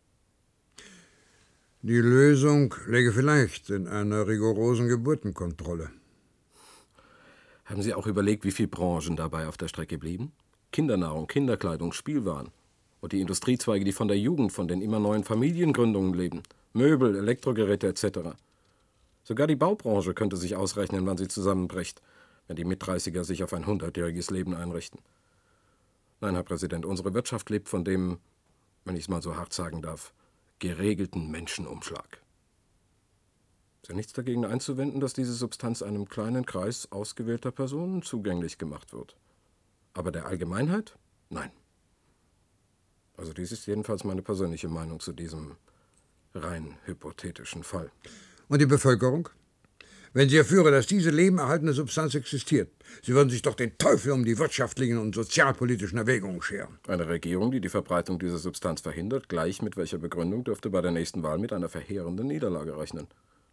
Die Lösung läge vielleicht in einer rigorosen Geburtenkontrolle. Haben Sie auch überlegt, wie viele Branchen dabei auf der Strecke blieben? Kindernahrung, Kinderkleidung, Spielwaren. Und die Industriezweige, die von der Jugend, von den immer neuen Familiengründungen leben. Möbel, Elektrogeräte et cetera. Sogar die Baubranche könnte sich ausrechnen, wann sie zusammenbricht, wenn die Mitdreißiger sich auf ein hundertjähriges Leben einrichten. Nein, Herr Präsident, unsere Wirtschaft lebt von dem, wenn ich es mal so hart sagen darf, geregelten Menschenumschlag. Ist ja nichts dagegen einzuwenden, dass diese Substanz einem kleinen Kreis ausgewählter Personen zugänglich gemacht wird. Aber der Allgemeinheit? Nein. Also dies ist jedenfalls meine persönliche Meinung zu diesem rein hypothetischen Fall. Und die Bevölkerung? Wenn sie erführe, dass diese lebenerhaltende Substanz existiert, sie würden sich doch den Teufel um die wirtschaftlichen und sozialpolitischen Erwägungen scheren. Eine Regierung, die die Verbreitung dieser Substanz verhindert, gleich mit welcher Begründung, dürfte bei der nächsten Wahl mit einer verheerenden Niederlage rechnen.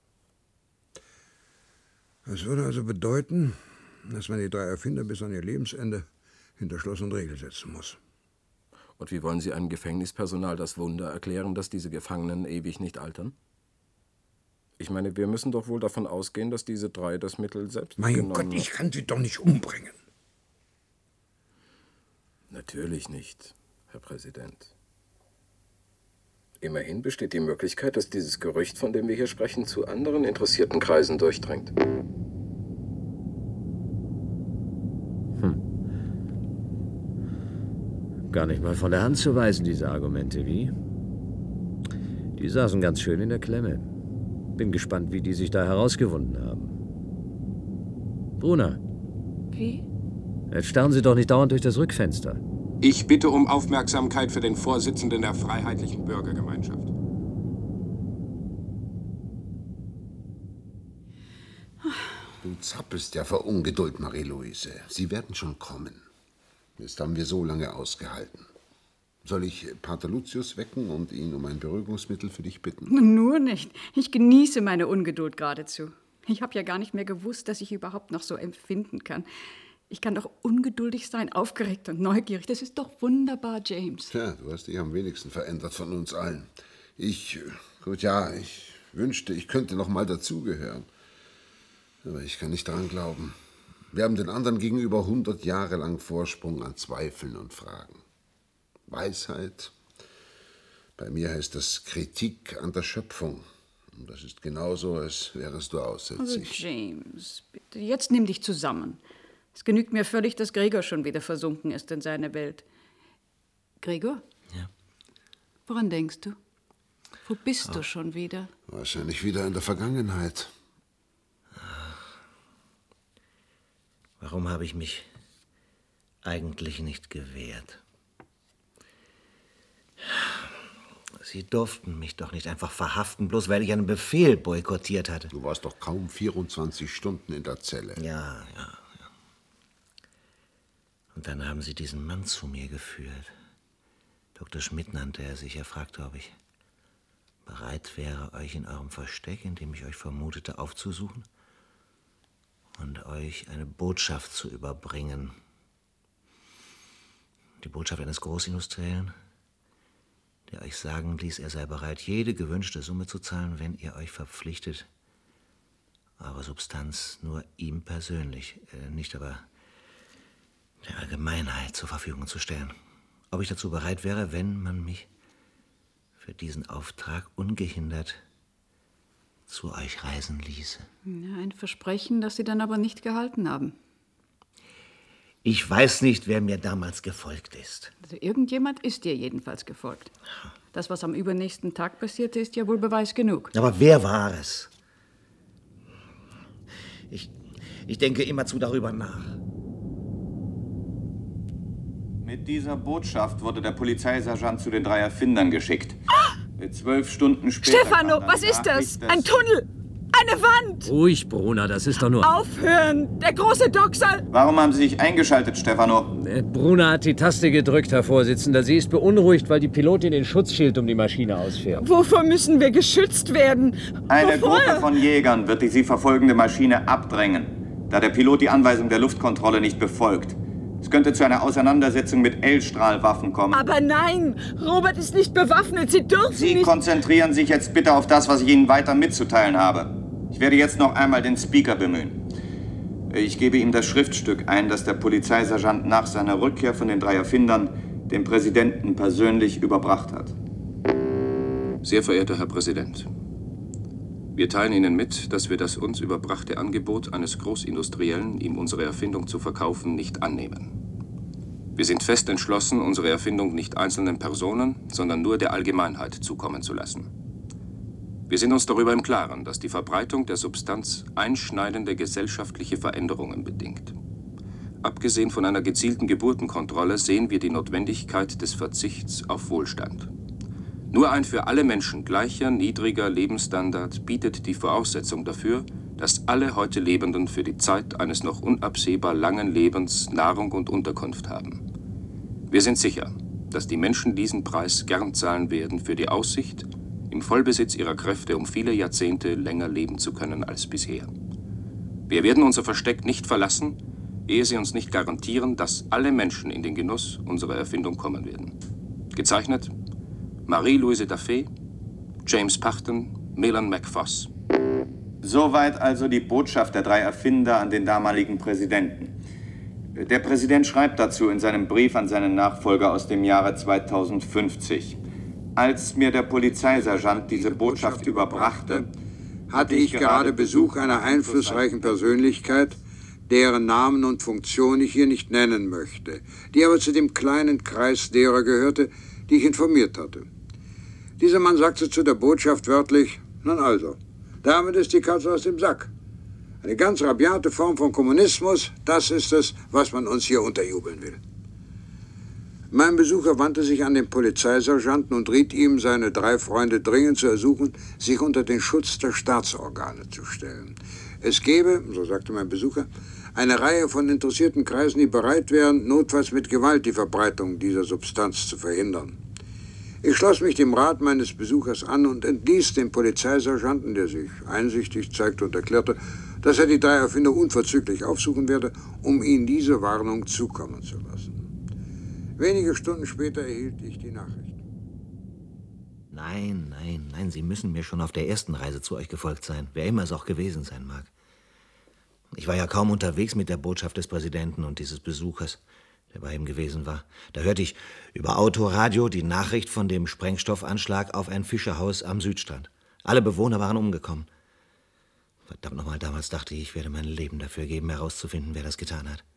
Das würde also bedeuten, dass man die drei Erfinder bis an ihr Lebensende hinter Schloss und Riegel setzen muss. Und wie wollen Sie einem Gefängnispersonal das Wunder erklären, dass diese Gefangenen ewig nicht altern? Ich meine, wir müssen doch wohl davon ausgehen, dass diese drei das Mittel selbst Mein genommen Gott, ich kann sie doch nicht umbringen. Natürlich nicht, Herr Präsident. Immerhin besteht die Möglichkeit, dass dieses Gerücht, von dem wir hier sprechen, zu anderen interessierten Kreisen durchdringt. Hm. Gar nicht mal von der Hand zu weisen, diese Argumente, wie? Die saßen ganz schön in der Klemme. Bin gespannt, wie die sich da herausgewunden haben. Bruna. Wie? Jetzt starren Sie doch nicht dauernd durch das Rückfenster. Ich bitte um Aufmerksamkeit für den Vorsitzenden der Freiheitlichen Bürgergemeinschaft. Du zappelst ja vor Ungeduld, Marie-Louise. Sie werden schon kommen. Jetzt haben wir so lange ausgehalten. Soll ich Pater Lucius wecken und ihn um ein Beruhigungsmittel für dich bitten? Nur nicht. Ich genieße meine Ungeduld geradezu. Ich habe ja gar nicht mehr gewusst, dass ich überhaupt noch so empfinden kann. Ich kann doch ungeduldig sein, aufgeregt und neugierig. Das ist doch wunderbar, James. Tja, du hast dich am wenigsten verändert von uns allen. Ich, gut, ja, ich wünschte, ich könnte noch mal dazugehören. Aber ich kann nicht daran glauben. Wir haben den anderen gegenüber hundert Jahre lang Vorsprung an Zweifeln und Fragen. Weisheit. Bei mir heißt das Kritik an der Schöpfung. Und das ist genauso, als wärest du aussätzig. Also James, bitte, jetzt nimm dich zusammen. Es genügt mir völlig, dass Gregor schon wieder versunken ist in seine Welt. Gregor? Ja? Woran denkst du? Wo bist oh. du schon wieder? Wahrscheinlich wieder in der Vergangenheit. Warum habe ich mich eigentlich nicht gewehrt? Sie durften mich doch nicht einfach verhaften, bloß weil ich einen Befehl boykottiert hatte. Du warst doch kaum vierundzwanzig Stunden in der Zelle. Ja, ja, ja. Und dann haben Sie diesen Mann zu mir geführt. Doktor Schmidt nannte er sich. Er fragte, ob ich bereit wäre, euch in eurem Versteck, in dem ich euch vermutete, aufzusuchen und euch eine Botschaft zu überbringen. Die Botschaft eines Großindustriellen, der euch sagen ließ, er sei bereit, jede gewünschte Summe zu zahlen, wenn ihr euch verpflichtet, eure Substanz nur ihm persönlich, äh, nicht aber der Allgemeinheit zur Verfügung zu stellen. Ob ich dazu bereit wäre, wenn man mich für diesen Auftrag ungehindert zu euch reisen ließe. Ja, ein Versprechen, das Sie dann aber nicht gehalten haben. Ich weiß nicht, wer mir damals gefolgt ist. Also irgendjemand ist dir jedenfalls gefolgt. Das, was am übernächsten Tag passierte, ist ja wohl Beweis genug. Aber wer war es? Ich, ich denke immerzu darüber nach. Mit dieser Botschaft wurde der Polizeisergeant zu den drei Erfindern geschickt. Ah! Zwölf Stunden später... Stefano, was ist das? Ein Tunnel! Eine Wand! Ruhig, Bruna, das ist doch nur... Aufhören! Der große Doc soll... Warum haben Sie sich eingeschaltet, Stefano? Bruna hat die Taste gedrückt, Herr Vorsitzender. Sie ist beunruhigt, weil die Pilotin den Schutzschild um die Maschine ausfährt. Wovor müssen wir geschützt werden? Eine Wovor? Gruppe von Jägern wird die sie verfolgende Maschine abdrängen, da der Pilot die Anweisung der Luftkontrolle nicht befolgt. Es könnte zu einer Auseinandersetzung mit L-Strahlwaffen kommen. Aber nein, Robert ist nicht bewaffnet. Sie dürfen Sie nicht... konzentrieren sich jetzt bitte auf das, was ich Ihnen weiter mitzuteilen habe. Ich werde jetzt noch einmal den Speaker bemühen. Ich gebe ihm das Schriftstück ein, das der Polizeisergeant nach seiner Rückkehr von den drei Erfindern dem Präsidenten persönlich überbracht hat. Sehr verehrter Herr Präsident, wir teilen Ihnen mit, dass wir das uns überbrachte Angebot eines Großindustriellen, ihm unsere Erfindung zu verkaufen, nicht annehmen. Wir sind fest entschlossen, unsere Erfindung nicht einzelnen Personen, sondern nur der Allgemeinheit zukommen zu lassen. Wir sind uns darüber im Klaren, dass die Verbreitung der Substanz einschneidende gesellschaftliche Veränderungen bedingt. Abgesehen von einer gezielten Geburtenkontrolle sehen wir die Notwendigkeit des Verzichts auf Wohlstand. Nur ein für alle Menschen gleicher, niedriger Lebensstandard bietet die Voraussetzung dafür, dass alle heute Lebenden für die Zeit eines noch unabsehbar langen Lebens Nahrung und Unterkunft haben. Wir sind sicher, dass die Menschen diesen Preis gern zahlen werden für die Aussicht, im Vollbesitz ihrer Kräfte um viele Jahrzehnte länger leben zu können als bisher. Wir werden unser Versteck nicht verlassen, ehe sie uns nicht garantieren, dass alle Menschen in den Genuss unserer Erfindung kommen werden. Gezeichnet Marie-Louise Daffé, James Pachten, Melan McFoss. Soweit also die Botschaft der drei Erfinder an den damaligen Präsidenten. Der Präsident schreibt dazu in seinem Brief an seinen Nachfolger aus dem Jahre zweitausendfünfzig. Als mir der Polizeisergeant diese Botschaft überbrachte, hatte ich gerade Besuch einer einflussreichen Persönlichkeit, deren Namen und Funktion ich hier nicht nennen möchte, die aber zu dem kleinen Kreis derer gehörte, die ich informiert hatte. Dieser Mann sagte zu der Botschaft wörtlich, nun also, damit ist die Katze aus dem Sack. Eine ganz rabiate Form von Kommunismus, das ist es, was man uns hier unterjubeln will. Mein Besucher wandte sich an den Polizeisergeanten und riet ihm, seine drei Freunde dringend zu ersuchen, sich unter den Schutz der Staatsorgane zu stellen. Es gäbe, so sagte mein Besucher, eine Reihe von interessierten Kreisen, die bereit wären, notfalls mit Gewalt die Verbreitung dieser Substanz zu verhindern. Ich schloss mich dem Rat meines Besuchers an und entließ den Polizeisergeanten, der sich einsichtig zeigte und erklärte, dass er die drei Erfinder unverzüglich aufsuchen werde, um ihnen diese Warnung zukommen zu lassen. Wenige Stunden später erhielt ich die Nachricht. Nein, nein, nein, Sie müssen mir schon auf der ersten Reise zu euch gefolgt sein, wer immer es auch gewesen sein mag. Ich war ja kaum unterwegs mit der Botschaft des Präsidenten und dieses Besuchers, der bei ihm gewesen war. Da hörte ich über Autoradio die Nachricht von dem Sprengstoffanschlag auf ein Fischerhaus am Südstrand. Alle Bewohner waren umgekommen. Verdammt nochmal, damals dachte ich, ich werde mein Leben dafür geben, herauszufinden, wer das getan hat.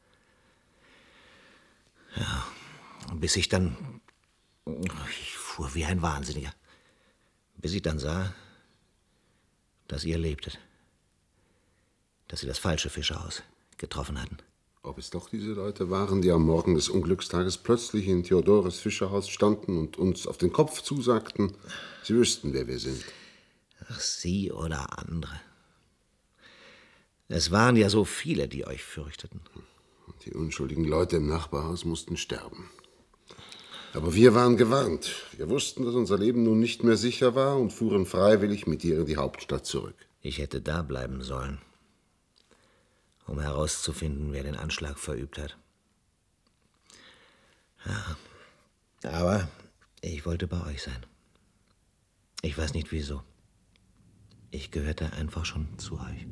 Ja, bis ich dann... Ich fuhr wie ein Wahnsinniger. Bis ich dann sah, dass ihr lebtet. Dass sie das falsche Fischerhaus getroffen hatten. Ob es doch diese Leute waren, die am Morgen des Unglückstages plötzlich in Theodores Fischerhaus standen und uns auf den Kopf zusagten, sie wüssten, wer wir sind. Ach, Sie oder andere. Es waren ja so viele, die euch fürchteten. Die unschuldigen Leute im Nachbarhaus mussten sterben. Aber wir waren gewarnt. Wir wussten, dass unser Leben nun nicht mehr sicher war und fuhren freiwillig mit dir in die Hauptstadt zurück. Ich hätte da bleiben sollen, um herauszufinden, wer den Anschlag verübt hat. Ja, aber ich wollte bei euch sein. Ich weiß nicht wieso. Ich gehörte einfach schon zu euch.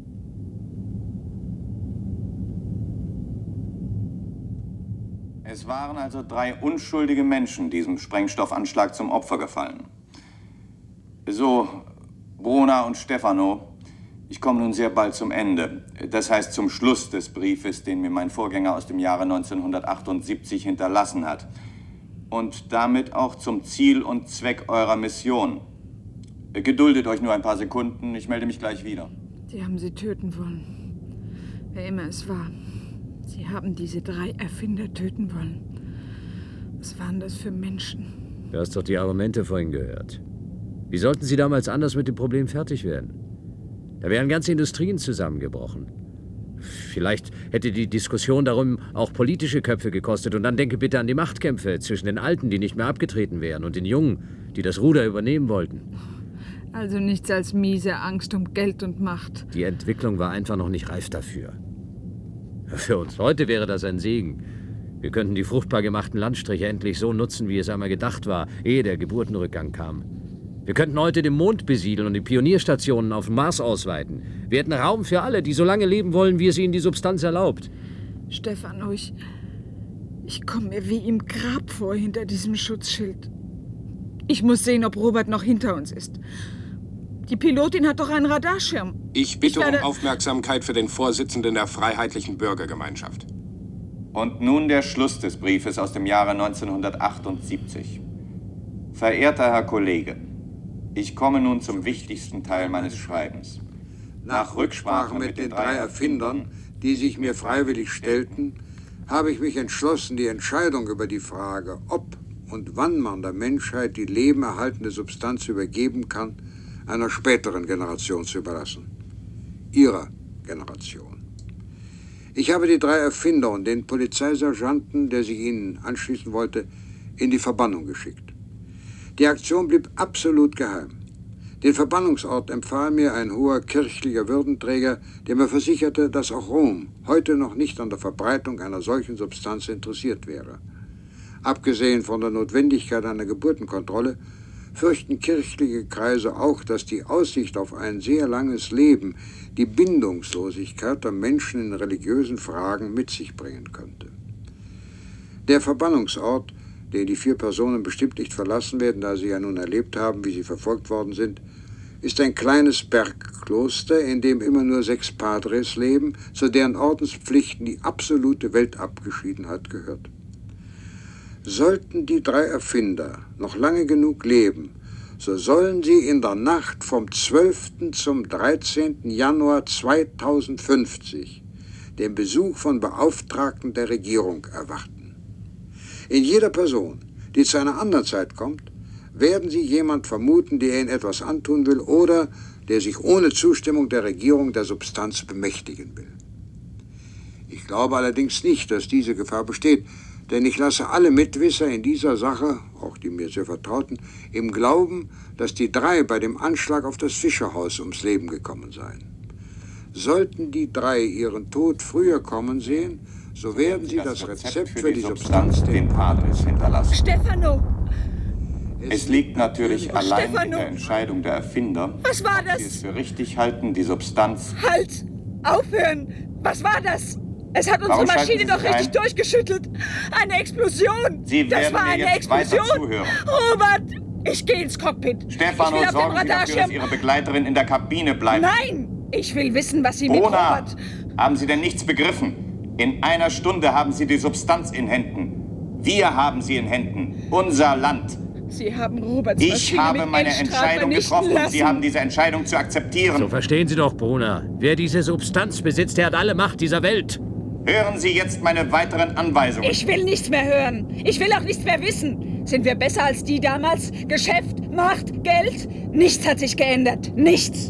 Es waren also drei unschuldige Menschen diesem Sprengstoffanschlag zum Opfer gefallen. So, Bruna und Stefano, ich komme nun sehr bald zum Ende. Das heißt zum Schluss des Briefes, den mir mein Vorgänger aus dem Jahre neunzehnhundertachtundsiebzig hinterlassen hat. Und damit auch zum Ziel und Zweck eurer Mission. Geduldet euch nur ein paar Sekunden, ich melde mich gleich wieder. Sie haben sie töten wollen. Wer immer es war. Sie haben diese drei Erfinder töten wollen. Was waren das für Menschen? Du hast doch die Argumente vorhin gehört. Wie sollten sie damals anders mit dem Problem fertig werden? Da wären ganze Industrien zusammengebrochen. Vielleicht hätte die Diskussion darum auch politische Köpfe gekostet. Und dann denke bitte an die Machtkämpfe zwischen den Alten, die nicht mehr abgetreten wären, und den Jungen, die das Ruder übernehmen wollten. Also nichts als miese Angst um Geld und Macht. Die Entwicklung war einfach noch nicht reif dafür. Für uns heute wäre das ein Segen. Wir könnten die fruchtbar gemachten Landstriche endlich so nutzen, wie es einmal gedacht war, ehe der Geburtenrückgang kam. Wir könnten heute den Mond besiedeln und die Pionierstationen auf dem Mars ausweiten. Wir hätten Raum für alle, die so lange leben wollen, wie es ihnen die Substanz erlaubt. Stefano, ich, ich komme mir wie im Grab vor hinter diesem Schutzschild. Ich muss sehen, ob Robert noch hinter uns ist. Die Pilotin hat doch einen Radarschirm. Ich bitte ich werde... um Aufmerksamkeit für den Vorsitzenden der Freiheitlichen Bürgergemeinschaft. Und nun der Schluss des Briefes aus dem Jahre neunzehnhundertachtundsiebzig. Verehrter Herr Kollege, ich komme nun zum wichtigsten Teil meines Schreibens. Nach Rücksprache mit den drei Erfindern, die sich mir freiwillig stellten, habe ich mich entschlossen, die Entscheidung über die Frage, ob und wann man der Menschheit die lebenerhaltende Substanz übergeben kann, einer späteren Generation zu überlassen. Ihrer Generation. Ich habe die drei Erfinder und den Polizeisergeanten, der sich ihnen anschließen wollte, in die Verbannung geschickt. Die Aktion blieb absolut geheim. Den Verbannungsort empfahl mir ein hoher kirchlicher Würdenträger, der mir versicherte, dass auch Rom heute noch nicht an der Verbreitung einer solchen Substanz interessiert wäre. Abgesehen von der Notwendigkeit einer Geburtenkontrolle fürchten kirchliche Kreise auch, dass die Aussicht auf ein sehr langes Leben die Bindungslosigkeit der Menschen in religiösen Fragen mit sich bringen könnte. Der Verbannungsort, den die vier Personen bestimmt nicht verlassen werden, da sie ja nun erlebt haben, wie sie verfolgt worden sind, ist ein kleines Bergkloster, in dem immer nur sechs Padres leben, zu deren Ordenspflichten die absolute Weltabgeschiedenheit gehört. Sollten die drei Erfinder noch lange genug leben, so sollen sie in der Nacht vom zwölften zum dreizehnten Januar zweitausendfünfzig den Besuch von Beauftragten der Regierung erwarten. In jeder Person, die zu einer anderen Zeit kommt, werden sie jemand vermuten, der ihnen etwas antun will oder der sich ohne Zustimmung der Regierung der Substanz bemächtigen will. Ich glaube allerdings nicht, dass diese Gefahr besteht, denn ich lasse alle Mitwisser in dieser Sache, auch die mir sehr vertrauten, im Glauben, dass die drei bei dem Anschlag auf das Fischerhaus ums Leben gekommen seien. Sollten die drei ihren Tod früher kommen sehen, so werden sie das Rezept für die Substanz den Padres hinterlassen. Stefano! Es liegt natürlich allein Stefano! in der Entscheidung der Erfinder, Was war ob sie das? es für richtig halten, die Substanz... Halt! Aufhören! Was war das? Es hat unsere Warum schalten Maschine Sie doch sich richtig ein? durchgeschüttelt. Eine Explosion! Sie das werden war mir eine jetzt weiter Explosion! zuhören. Robert! Ich gehe ins Cockpit. Stefano, ich will auf sorgen dem Sie dafür, dass Radarschirm... Ihre Begleiterin in der Kabine bleibt. Nein! Ich will wissen, was Sie mit Bruna, Robert... haben Sie denn nichts begriffen? In einer Stunde haben Sie die Substanz in Händen. Wir haben sie in Händen. Unser Land. Sie haben Roberts Ich Maschine habe mit meine Endstrahl Entscheidung vernichten getroffen und lassen. Sie haben diese Entscheidung zu akzeptieren. So verstehen Sie doch, Bruna. Wer diese Substanz besitzt, der hat alle Macht dieser Welt. Hören Sie jetzt meine weiteren Anweisungen. Ich will nichts mehr hören. Ich will auch nichts mehr wissen. Sind wir besser als die damals? Geschäft, Macht, Geld? Nichts hat sich geändert. Nichts.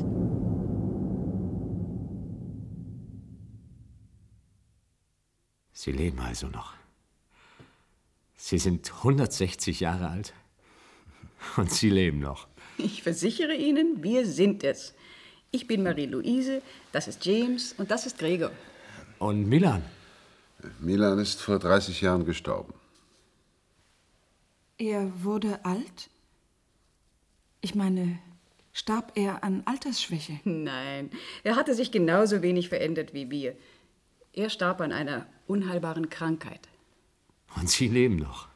Sie leben also noch. Sie sind hundertsechzig Jahre alt und Sie leben noch. Ich versichere Ihnen, wir sind es. Ich bin Marie-Louise, das ist James und das ist Gregor. Und Milan? Milan ist vor dreißig Jahren gestorben. Er wurde alt? Ich meine, starb er an Altersschwäche? Nein, er hatte sich genauso wenig verändert wie wir. Er starb an einer unheilbaren Krankheit. Und Sie leben noch.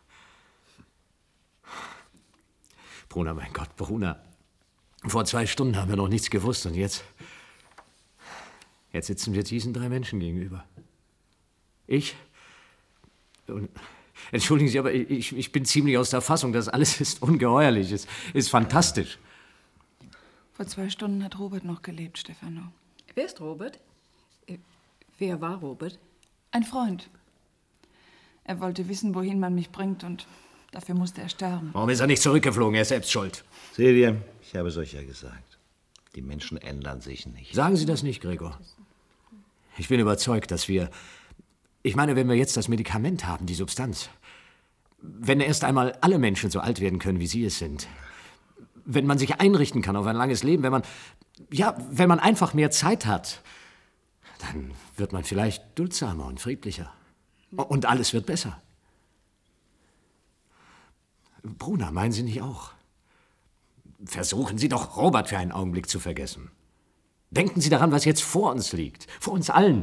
Bruna, mein Gott, Bruna. Vor zwei Stunden haben wir noch nichts gewusst und jetzt... Jetzt sitzen wir diesen drei Menschen gegenüber. Ich... Und, entschuldigen Sie, aber ich, ich bin ziemlich aus der Fassung. Das alles ist ungeheuerlich, es ist fantastisch. Vor zwei Stunden hat Robert noch gelebt, Stefano. Wer ist Robert? Äh, wer war Robert? Ein Freund. Er wollte wissen, wohin man mich bringt und dafür musste er sterben. Warum ist er nicht zurückgeflogen? Er ist selbst schuld. Seht ihr, ich habe es euch ja gesagt. Die Menschen ändern sich nicht. Sagen Sie das nicht, Gregor. Ich bin überzeugt, dass wir... Ich meine, wenn wir jetzt das Medikament haben, die Substanz, wenn erst einmal alle Menschen so alt werden können, wie Sie es sind, wenn man sich einrichten kann auf ein langes Leben, wenn man... Ja, wenn man einfach mehr Zeit hat, dann wird man vielleicht duldsamer und friedlicher. Und alles wird besser. Bruna, meinen Sie nicht auch? Versuchen Sie doch, Robert für einen Augenblick zu vergessen. Denken Sie daran, was jetzt vor uns liegt. Vor uns allen.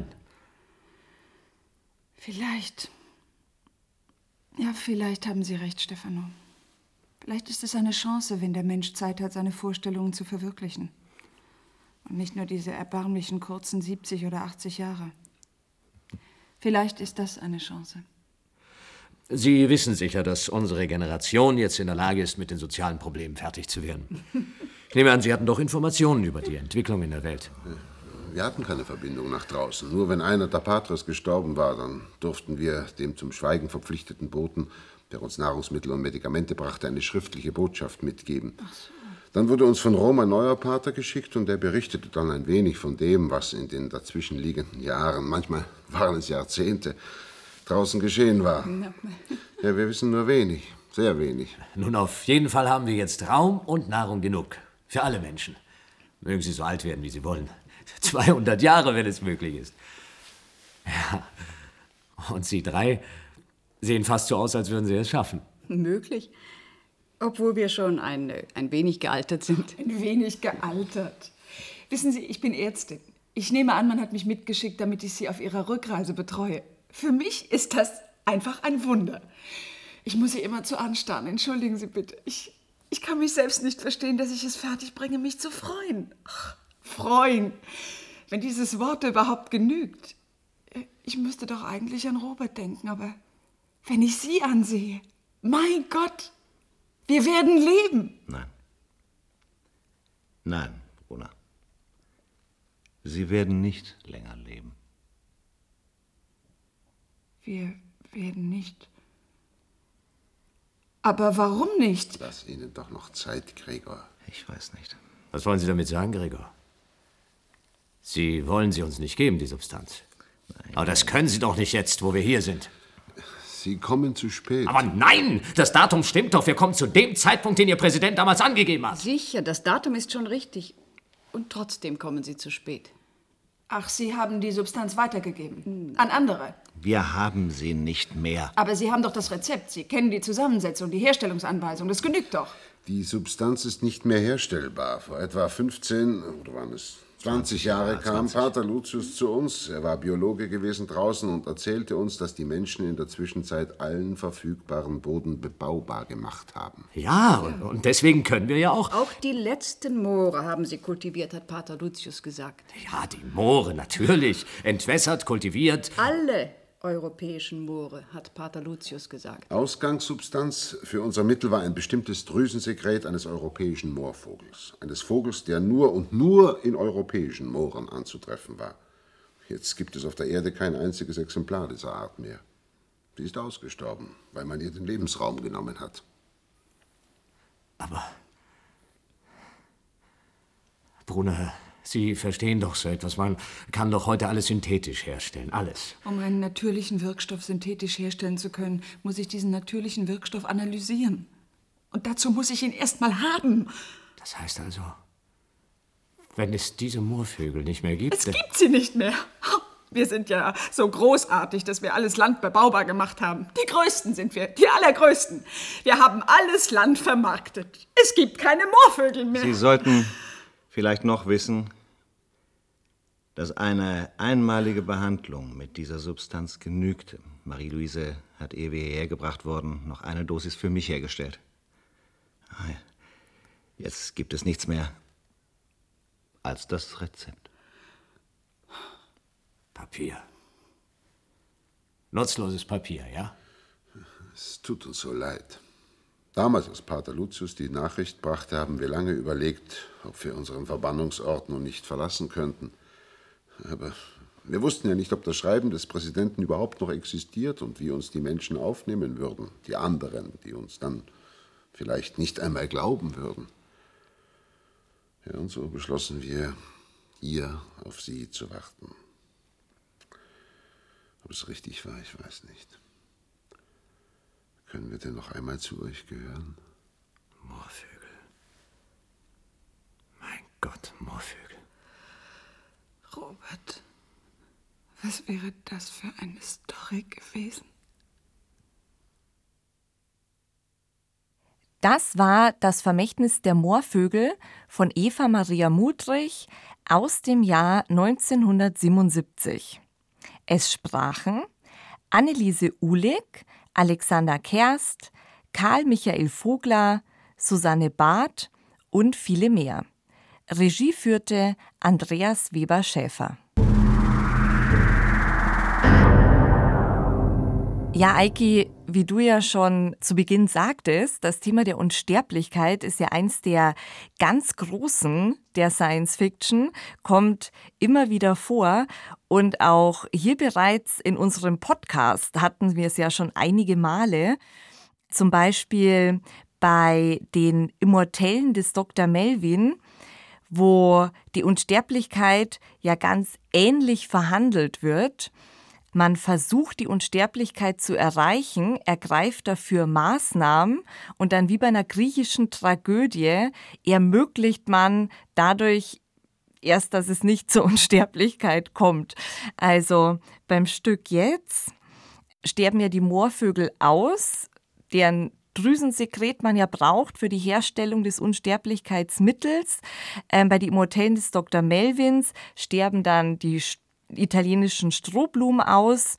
Vielleicht. Ja, vielleicht haben Sie recht, Stefano. Vielleicht ist es eine Chance, wenn der Mensch Zeit hat, seine Vorstellungen zu verwirklichen. Und nicht nur diese erbärmlichen kurzen siebzig oder achtzig Jahre. Vielleicht ist das eine Chance. Sie wissen sicher, dass unsere Generation jetzt in der Lage ist, mit den sozialen Problemen fertig zu werden. Ich nehme an, Sie hatten doch Informationen über die Entwicklung in der Welt. Wir hatten keine Verbindung nach draußen. Nur wenn einer der Patres gestorben war, dann durften wir dem zum Schweigen verpflichteten Boten, der uns Nahrungsmittel und Medikamente brachte, eine schriftliche Botschaft mitgeben. Ach so. Dann wurde uns von Rom ein neuer Pater geschickt und der berichtete dann ein wenig von dem, was in den dazwischenliegenden Jahren, manchmal waren es Jahrzehnte, draußen geschehen war. Ja, wir wissen nur wenig, sehr wenig. Nun, auf jeden Fall haben wir jetzt Raum und Nahrung genug. Für alle Menschen. Mögen sie so alt werden, wie sie wollen. zweihundert Jahre, wenn es möglich ist. Ja. Und Sie drei sehen fast so aus, als würden Sie es schaffen. Möglich. Obwohl wir schon ein, ein wenig gealtert sind. Ein wenig gealtert. Wissen Sie, ich bin Ärztin. Ich nehme an, man hat mich mitgeschickt, damit ich Sie auf Ihrer Rückreise betreue. Für mich ist das einfach ein Wunder. Ich muss Sie immer zu anstarren. Entschuldigen Sie bitte. Ich, ich kann mich selbst nicht verstehen, dass ich es fertigbringe, mich zu freuen. Ach, freuen. Wenn dieses Wort überhaupt genügt. Ich müsste doch eigentlich an Robert denken, aber wenn ich Sie ansehe, mein Gott, wir werden leben. Nein. Nein, Bruna. Sie werden nicht länger leben. Wir werden nicht. Aber warum nicht? Lass Ihnen doch noch Zeit, Gregor. Ich weiß nicht. Was wollen Sie damit sagen, Gregor? Sie wollen sie uns nicht geben, die Substanz. Nein, Aber das können Sie doch nicht jetzt, wo wir hier sind. Sie kommen zu spät. Aber nein, das Datum stimmt doch. Wir kommen zu dem Zeitpunkt, den Ihr Präsident damals angegeben hat. Sicher, das Datum ist schon richtig. Und trotzdem kommen Sie zu spät. Ach, Sie haben die Substanz weitergegeben. An andere. Wir haben sie nicht mehr. Aber Sie haben doch das Rezept. Sie kennen die Zusammensetzung, die Herstellungsanweisung. Das genügt doch. Die Substanz ist nicht mehr herstellbar. Vor etwa fünfzehn, oder waren es zwanzig Jahre kam Pater Lucius zu uns. Er war Biologe gewesen draußen und erzählte uns, dass die Menschen in der Zwischenzeit allen verfügbaren Boden bebaubar gemacht haben. Ja, und, und deswegen können wir ja auch... Auch die letzten Moore haben sie kultiviert, hat Pater Lucius gesagt. Ja, die Moore, natürlich. Entwässert, kultiviert. Alle europäischen Moore, hat Pater Lucius gesagt. Ausgangssubstanz für unser Mittel war ein bestimmtes Drüsensekret eines europäischen Moorvogels. Eines Vogels, der nur und nur in europäischen Mooren anzutreffen war. Jetzt gibt es auf der Erde kein einziges Exemplar dieser Art mehr. Sie ist ausgestorben, weil man ihr den Lebensraum genommen hat. Aber... Bruna, Sie verstehen doch so etwas. Man kann doch heute alles synthetisch herstellen. Alles. Um einen natürlichen Wirkstoff synthetisch herstellen zu können, muss ich diesen natürlichen Wirkstoff analysieren. Und dazu muss ich ihn erst mal haben. Das heißt also, wenn es diese Moorvögel nicht mehr gibt... Es gibt sie nicht mehr. Wir sind ja so großartig, dass wir alles Land bebaubar gemacht haben. Die Größten sind wir, die Allergrößten. Wir haben alles Land vermarktet. Es gibt keine Moorvögel mehr. Sie sollten vielleicht noch wissen, dass eine einmalige Behandlung mit dieser Substanz genügte. Marie-Louise hat, ehe wir hierher gebracht wurden, noch eine Dosis für mich hergestellt. Jetzt gibt es nichts mehr als das Rezept. Papier. Nutzloses Papier, ja? Es tut uns so leid. Damals, als Pater Lucius die Nachricht brachte, haben wir lange überlegt, ob wir unseren Verbannungsort nun nicht verlassen könnten. Aber wir wussten ja nicht, ob das Schreiben des Präsidenten überhaupt noch existiert und wie uns die Menschen aufnehmen würden. Die anderen, die uns dann vielleicht nicht einmal glauben würden. Ja, und so beschlossen wir, hier auf Sie zu warten. Ob es richtig war, ich weiß nicht. Können wir denn noch einmal zu euch gehören? Moorvögel. Mein Gott, Moorvögel. Robert, Was wäre das für eine Story gewesen? Das war das Vermächtnis der Moorvögel von Eva Maria Mudrich aus dem Jahr neunzehnhundertsiebenundsiebzig. Es sprachen Anneliese Uhlig, Alexander Kerst, Karl Michael Vogler, Susanne Barth und viele mehr. Regie führte Andreas Weber-Schäfer. Ja, Eiki, wie du ja schon zu Beginn sagtest, das Thema der Unsterblichkeit ist ja eins der ganz großen der Science Fiction, kommt immer wieder vor. Und auch hier bereits in unserem Podcast hatten wir es ja schon einige Male. Zum Beispiel bei den Immortellen des Doktor Melvin, wo die Unsterblichkeit ja ganz ähnlich verhandelt wird. Man versucht, die Unsterblichkeit zu erreichen, ergreift dafür Maßnahmen und dann wie bei einer griechischen Tragödie ermöglicht man dadurch erst, dass es nicht zur Unsterblichkeit kommt. Also beim Stück jetzt sterben ja die Moorvögel aus, deren Drüsensekret man ja braucht für die Herstellung des Unsterblichkeitsmittels. Ähm, bei den Immortellen des Doktor Melvins sterben dann die italienischen Strohblumen aus.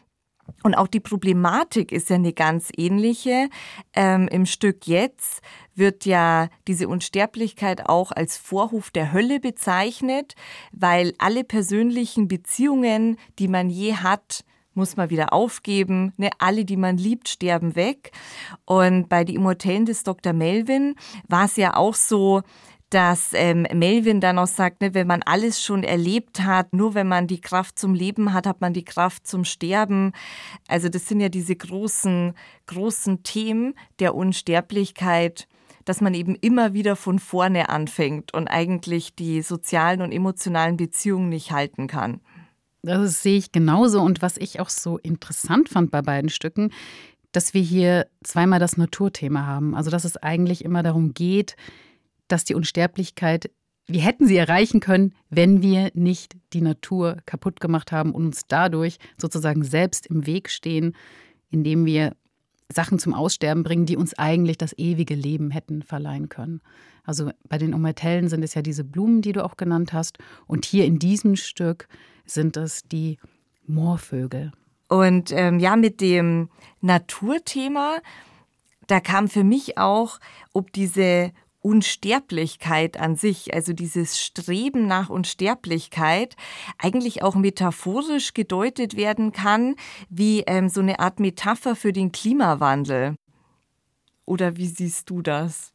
Und auch die Problematik ist ja eine ganz ähnliche. Ähm, im Stück jetzt wird ja diese Unsterblichkeit auch als Vorhof der Hölle bezeichnet, weil alle persönlichen Beziehungen, die man je hat, muss man wieder aufgeben. Ne? Alle, die man liebt, sterben weg. Und bei den Immortellen des Doktor Melvin war es ja auch so, dass ähm, Melvin dann auch sagt, ne, wenn man alles schon erlebt hat, nur wenn man die Kraft zum Leben hat, hat man die Kraft zum Sterben. Also das sind ja diese großen, großen Themen der Unsterblichkeit, dass man eben immer wieder von vorne anfängt und eigentlich die sozialen und emotionalen Beziehungen nicht halten kann. Das sehe ich genauso. Und was ich auch so interessant fand bei beiden Stücken, dass wir hier zweimal das Naturthema haben. Also dass es eigentlich immer darum geht, dass die Unsterblichkeit, wir hätten sie erreichen können, wenn wir nicht die Natur kaputt gemacht haben und uns dadurch sozusagen selbst im Weg stehen, indem wir Sachen zum Aussterben bringen, die uns eigentlich das ewige Leben hätten verleihen können. Also bei den Immortellen sind es ja diese Blumen, die du auch genannt hast. Und hier in diesem Stück sind es die Moorvögel. Und ähm, ja, mit dem Naturthema, da kam für mich auch, ob diese Unsterblichkeit an sich, also dieses Streben nach Unsterblichkeit, eigentlich auch metaphorisch gedeutet werden kann, wie ähm, so eine Art Metapher für den Klimawandel. Oder wie siehst du das?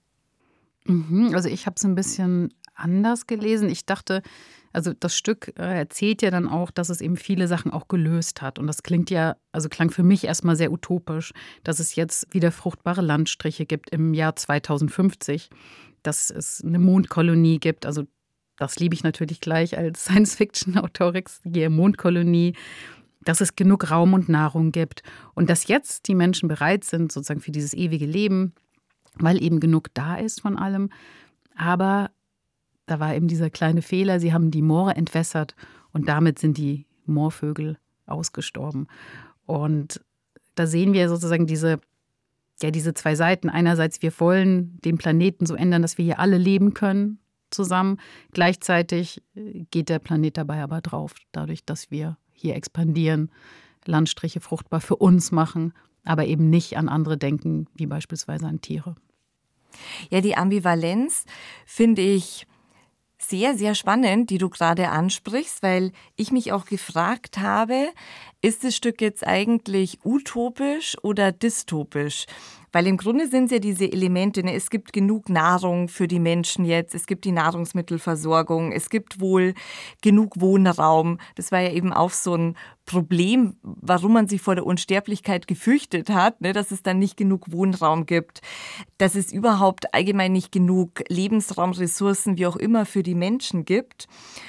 Mhm, also ich habe es ein bisschen anders gelesen. Ich dachte, also das Stück erzählt ja dann auch, dass es eben viele Sachen auch gelöst hat. Und das klingt ja, also klang für mich erstmal sehr utopisch, dass es jetzt wieder fruchtbare Landstriche gibt im Jahr zweitausendfünfzig, dass es eine Mondkolonie gibt. Also das liebe ich natürlich gleich als Science-Fiction-Autorin, die Mondkolonie, dass es genug Raum und Nahrung gibt. Und dass jetzt die Menschen bereit sind, sozusagen für dieses ewige Leben, weil eben genug da ist von allem. Aber da war eben dieser kleine Fehler, sie haben die Moore entwässert und damit sind die Moorvögel ausgestorben. Und da sehen wir sozusagen diese, ja, diese zwei Seiten. Einerseits, wir wollen den Planeten so ändern, dass wir hier alle leben können zusammen. Gleichzeitig geht der Planet dabei aber drauf, dadurch, dass wir hier expandieren, Landstriche fruchtbar für uns machen, aber eben nicht an andere denken, wie beispielsweise an Tiere. Ja, die Ambivalenz finde ich sehr, sehr spannend, die du gerade ansprichst, weil ich mich auch gefragt habe, ist das Stück jetzt eigentlich utopisch oder dystopisch? Weil im Grunde sind es ja diese Elemente, ne? Es gibt genug Nahrung für die Menschen jetzt, es gibt die Nahrungsmittelversorgung, es gibt wohl genug Wohnraum. Das war ja eben auch so ein Problem, warum man sich vor der Unsterblichkeit gefürchtet hat, ne? Dass es dann nicht genug Wohnraum gibt, dass es überhaupt allgemein nicht genug Lebensraumressourcen, wie auch immer, für die Menschen gibt.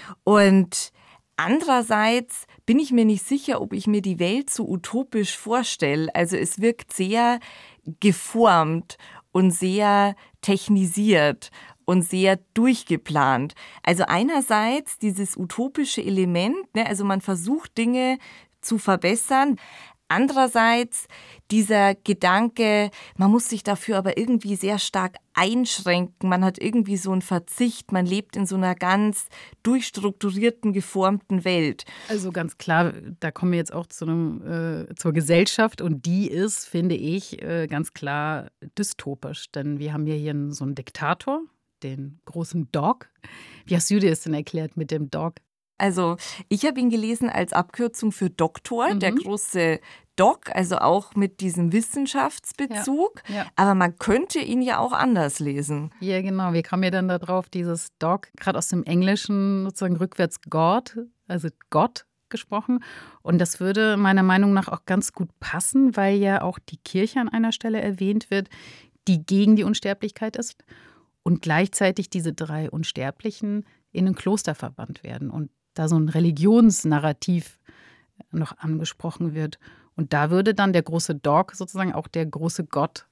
Und andererseits bin ich mir nicht sicher, ob ich mir die Welt so utopisch vorstelle. Also es wirkt sehr geformt und sehr technisiert. und sehr durchgeplant. Also einerseits dieses utopische Element, ne, also man versucht Dinge zu verbessern. Andererseits dieser Gedanke, man muss sich dafür aber irgendwie sehr stark einschränken. Man hat irgendwie so einen Verzicht. Man lebt in so einer ganz durchstrukturierten, geformten Welt. Also ganz klar, da kommen wir jetzt auch zu einem, äh, zur Gesellschaft. Und die ist, finde ich, äh, ganz klar dystopisch. Denn wir haben ja hier einen, so einen Diktator, den großen Dog. Wie hast du dir das denn erklärt mit dem Dog? Also ich habe ihn gelesen als Abkürzung für Doktor, Mhm. der große Doc, also auch mit diesem Wissenschaftsbezug. Ja, ja. Aber man könnte ihn ja auch anders lesen. Ja, genau. Wir kamen ja dann darauf, dieses Dog, gerade aus dem Englischen sozusagen rückwärts God, also Gott gesprochen. Und das würde meiner Meinung nach auch ganz gut passen, weil ja auch die Kirche an einer Stelle erwähnt wird, die gegen die Unsterblichkeit ist und gleichzeitig diese drei Unsterblichen in ein Kloster verbannt werden und da so ein Religionsnarrativ noch angesprochen wird. Und da würde dann der große Dog, sozusagen auch der große Gott,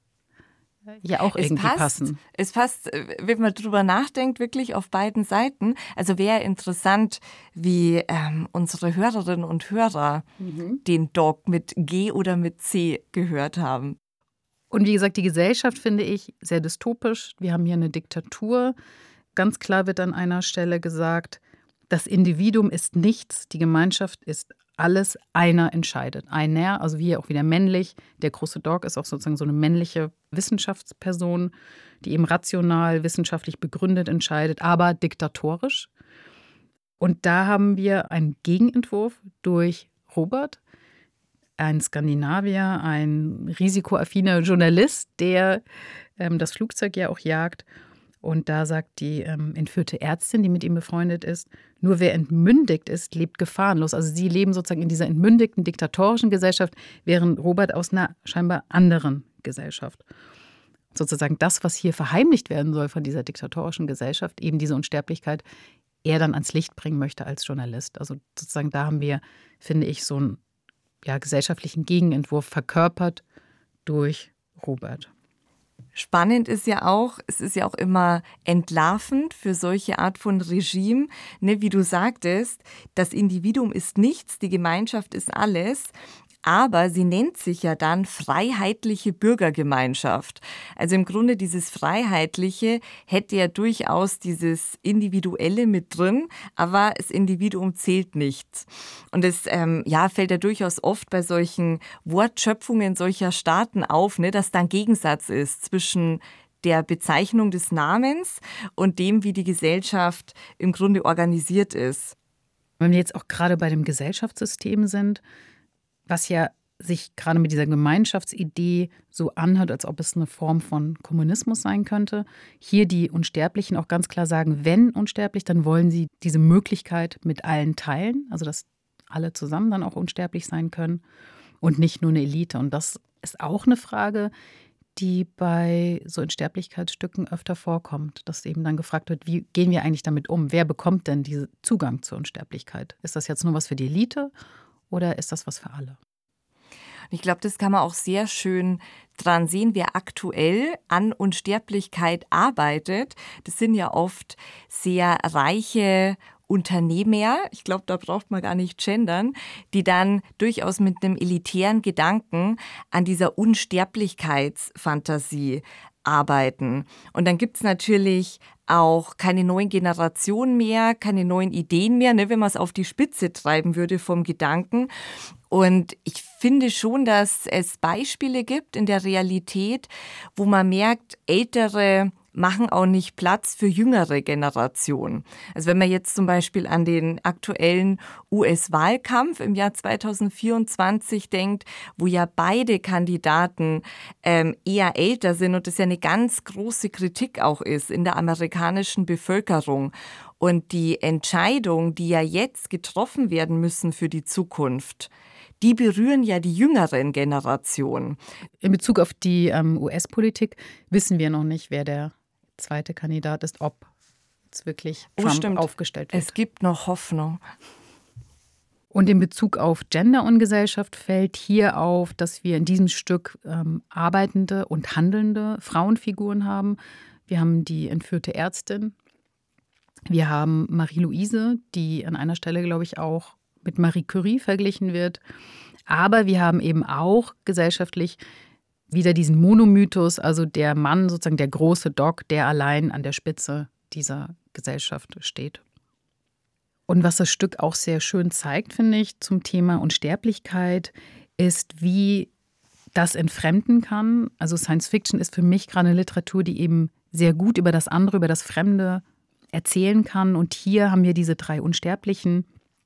ja auch Es irgendwie passt, passen. Es passt, äh, wenn man drüber nachdenkt, wirklich auf beiden Seiten. Also wäre interessant, wie ähm, unsere Hörerinnen und Hörer Mhm. den Dog mit G oder mit C gehört haben. Und wie gesagt, die Gesellschaft finde ich sehr dystopisch. Wir haben hier eine Diktatur. Ganz klar wird an einer Stelle gesagt, das Individuum ist nichts, die Gemeinschaft ist alles, einer entscheidet. Einer, also hier auch wieder männlich. Der große Dog ist auch sozusagen so eine männliche Wissenschaftsperson, die eben rational, wissenschaftlich begründet entscheidet, aber diktatorisch. Und da haben wir einen Gegenentwurf durch Robert, ein Skandinavier, ein risikoaffiner Journalist, der ähm, das Flugzeug ja auch jagt. Und da sagt die ähm, entführte Ärztin, die mit ihm befreundet ist, nur wer entmündigt ist, lebt gefahrenlos. Also sie leben sozusagen in dieser entmündigten, diktatorischen Gesellschaft, während Robert aus einer scheinbar anderen Gesellschaft. Sozusagen das, was hier verheimlicht werden soll von dieser diktatorischen Gesellschaft, eben diese Unsterblichkeit, er dann ans Licht bringen möchte als Journalist. Also sozusagen da haben wir, finde ich, so einen ja, gesellschaftlichen Gegenentwurf verkörpert durch Robert. Spannend ist ja auch, es ist ja auch immer entlarvend für solche Art von Regime, ne, wie du sagtest, das Individuum ist nichts, die Gemeinschaft ist alles. Aber sie nennt sich ja dann Freiheitliche Bürgergemeinschaft. Also im Grunde dieses Freiheitliche hätte ja durchaus dieses Individuelle mit drin, aber das Individuum zählt nicht. Und es ähm, ja, fällt ja durchaus oft bei solchen Wortschöpfungen solcher Staaten auf, ne, dass da ein Gegensatz ist zwischen der Bezeichnung des Namens und dem, wie die Gesellschaft im Grunde organisiert ist. Wenn wir jetzt auch gerade bei dem Gesellschaftssystem sind, was ja sich gerade mit dieser Gemeinschaftsidee so anhört, als ob es eine Form von Kommunismus sein könnte. Hier die Unsterblichen auch ganz klar sagen, wenn unsterblich, dann wollen sie diese Möglichkeit mit allen teilen, also dass alle zusammen dann auch unsterblich sein können und nicht nur eine Elite. Und das ist auch eine Frage, die bei so Unsterblichkeitsstücken öfter vorkommt, dass eben dann gefragt wird, wie gehen wir eigentlich damit um? Wer bekommt denn diesen Zugang zur Unsterblichkeit? Ist das jetzt nur was für die Elite? Oder ist das was für alle? Ich glaube, das kann man auch sehr schön dran sehen, wer aktuell an Unsterblichkeit arbeitet. Das sind ja oft sehr reiche Unternehmer, ich glaube, da braucht man gar nicht gendern, die dann durchaus mit einem elitären Gedanken an dieser Unsterblichkeitsfantasie arbeiten. Und dann gibt es natürlich auch keine neuen Generationen mehr, keine neuen Ideen mehr, ne, wenn man es auf die Spitze treiben würde vom Gedanken. Und ich finde schon, dass es Beispiele gibt in der Realität, wo man merkt, Ältere machen auch nicht Platz für jüngere Generationen. Also wenn man jetzt zum Beispiel an den aktuellen U S-Wahlkampf im Jahr zweitausendvierundzwanzig denkt, wo ja beide Kandidaten ähm, eher älter sind und das ja eine ganz große Kritik auch ist in der amerikanischen Bevölkerung. Und die Entscheidungen, die ja jetzt getroffen werden müssen für die Zukunft, die berühren ja die jüngeren Generationen. In Bezug auf die ähm, U S-Politik wissen wir noch nicht, wer der zweite Kandidat ist, ob jetzt wirklich Trump oh, stimmt. aufgestellt wird. Es gibt noch Hoffnung. Und in Bezug auf Gender und Gesellschaft fällt hier auf, dass wir in diesem Stück ähm, arbeitende und handelnde Frauenfiguren haben. Wir haben die entführte Ärztin. Wir haben Marie-Louise, die an einer Stelle, glaube ich, auch mit Marie Curie verglichen wird. Aber wir haben eben auch gesellschaftlich wieder diesen Monomythos, also der Mann, sozusagen der große Doc, der allein an der Spitze dieser Gesellschaft steht. Und was das Stück auch sehr schön zeigt, finde ich, zum Thema Unsterblichkeit, ist, wie das entfremden kann. Also Science Fiction ist für mich gerade eine Literatur, die eben sehr gut über das andere, über das Fremde erzählen kann. Und hier haben wir diese drei Unsterblichen.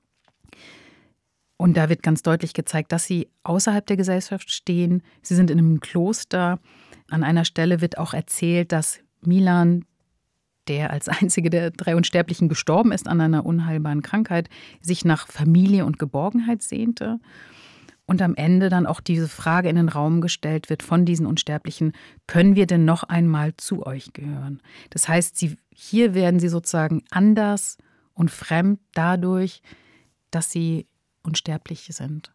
Und da wird ganz deutlich gezeigt, dass sie außerhalb der Gesellschaft stehen. Sie sind in einem Kloster. An einer Stelle wird auch erzählt, dass Milan, der als einziger der drei Unsterblichen gestorben ist an einer unheilbaren Krankheit, sich nach Familie und Geborgenheit sehnte. Und am Ende dann auch diese Frage in den Raum gestellt wird von diesen Unsterblichen, können wir denn noch einmal zu euch gehören? Das heißt, sie, hier werden sie sozusagen anders und fremd dadurch, dass sie unsterblich sind.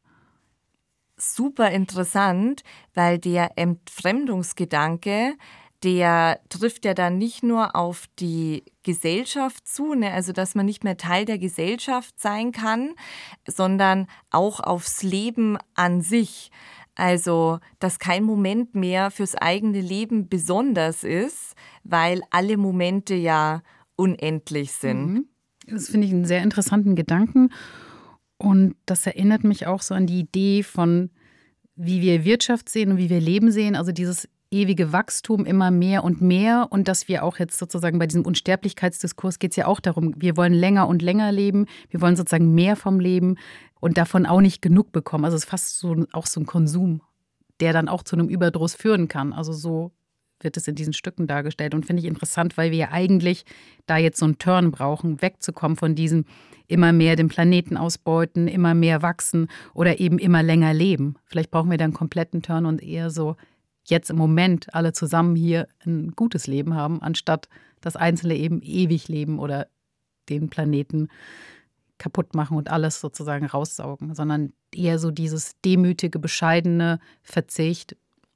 Super interessant, weil der Entfremdungsgedanke, der trifft ja dann nicht nur auf die Gesellschaft zu, ne? Also dass man nicht mehr Teil der Gesellschaft sein kann, sondern auch aufs Leben an sich. Also dass kein Moment mehr fürs eigene Leben besonders ist, weil alle Momente ja unendlich sind. Mhm. Das finde ich einen sehr interessanten Gedanken. Und das erinnert mich auch so an die Idee von, wie wir Wirtschaft sehen und wie wir Leben sehen. Also dieses ewige Wachstum, immer mehr und mehr. Und dass wir auch jetzt sozusagen bei diesem Unsterblichkeitsdiskurs geht es ja auch darum, wir wollen länger und länger leben. Wir wollen sozusagen mehr vom Leben und davon auch nicht genug bekommen. Also es ist fast so, auch so ein Konsum, der dann auch zu einem Überdruss führen kann. Also so wird es in diesen Stücken dargestellt. Und finde ich interessant, weil wir ja eigentlich da jetzt so einen Turn brauchen, wegzukommen von diesem immer mehr den Planeten ausbeuten, immer mehr wachsen oder eben immer länger leben. Vielleicht brauchen wir da einen kompletten Turn und eher so jetzt im Moment alle zusammen hier ein gutes Leben haben, anstatt das Einzelne eben ewig leben oder den Planeten kaputt machen und alles sozusagen raussaugen, sondern eher so dieses demütige, bescheidene Verzicht,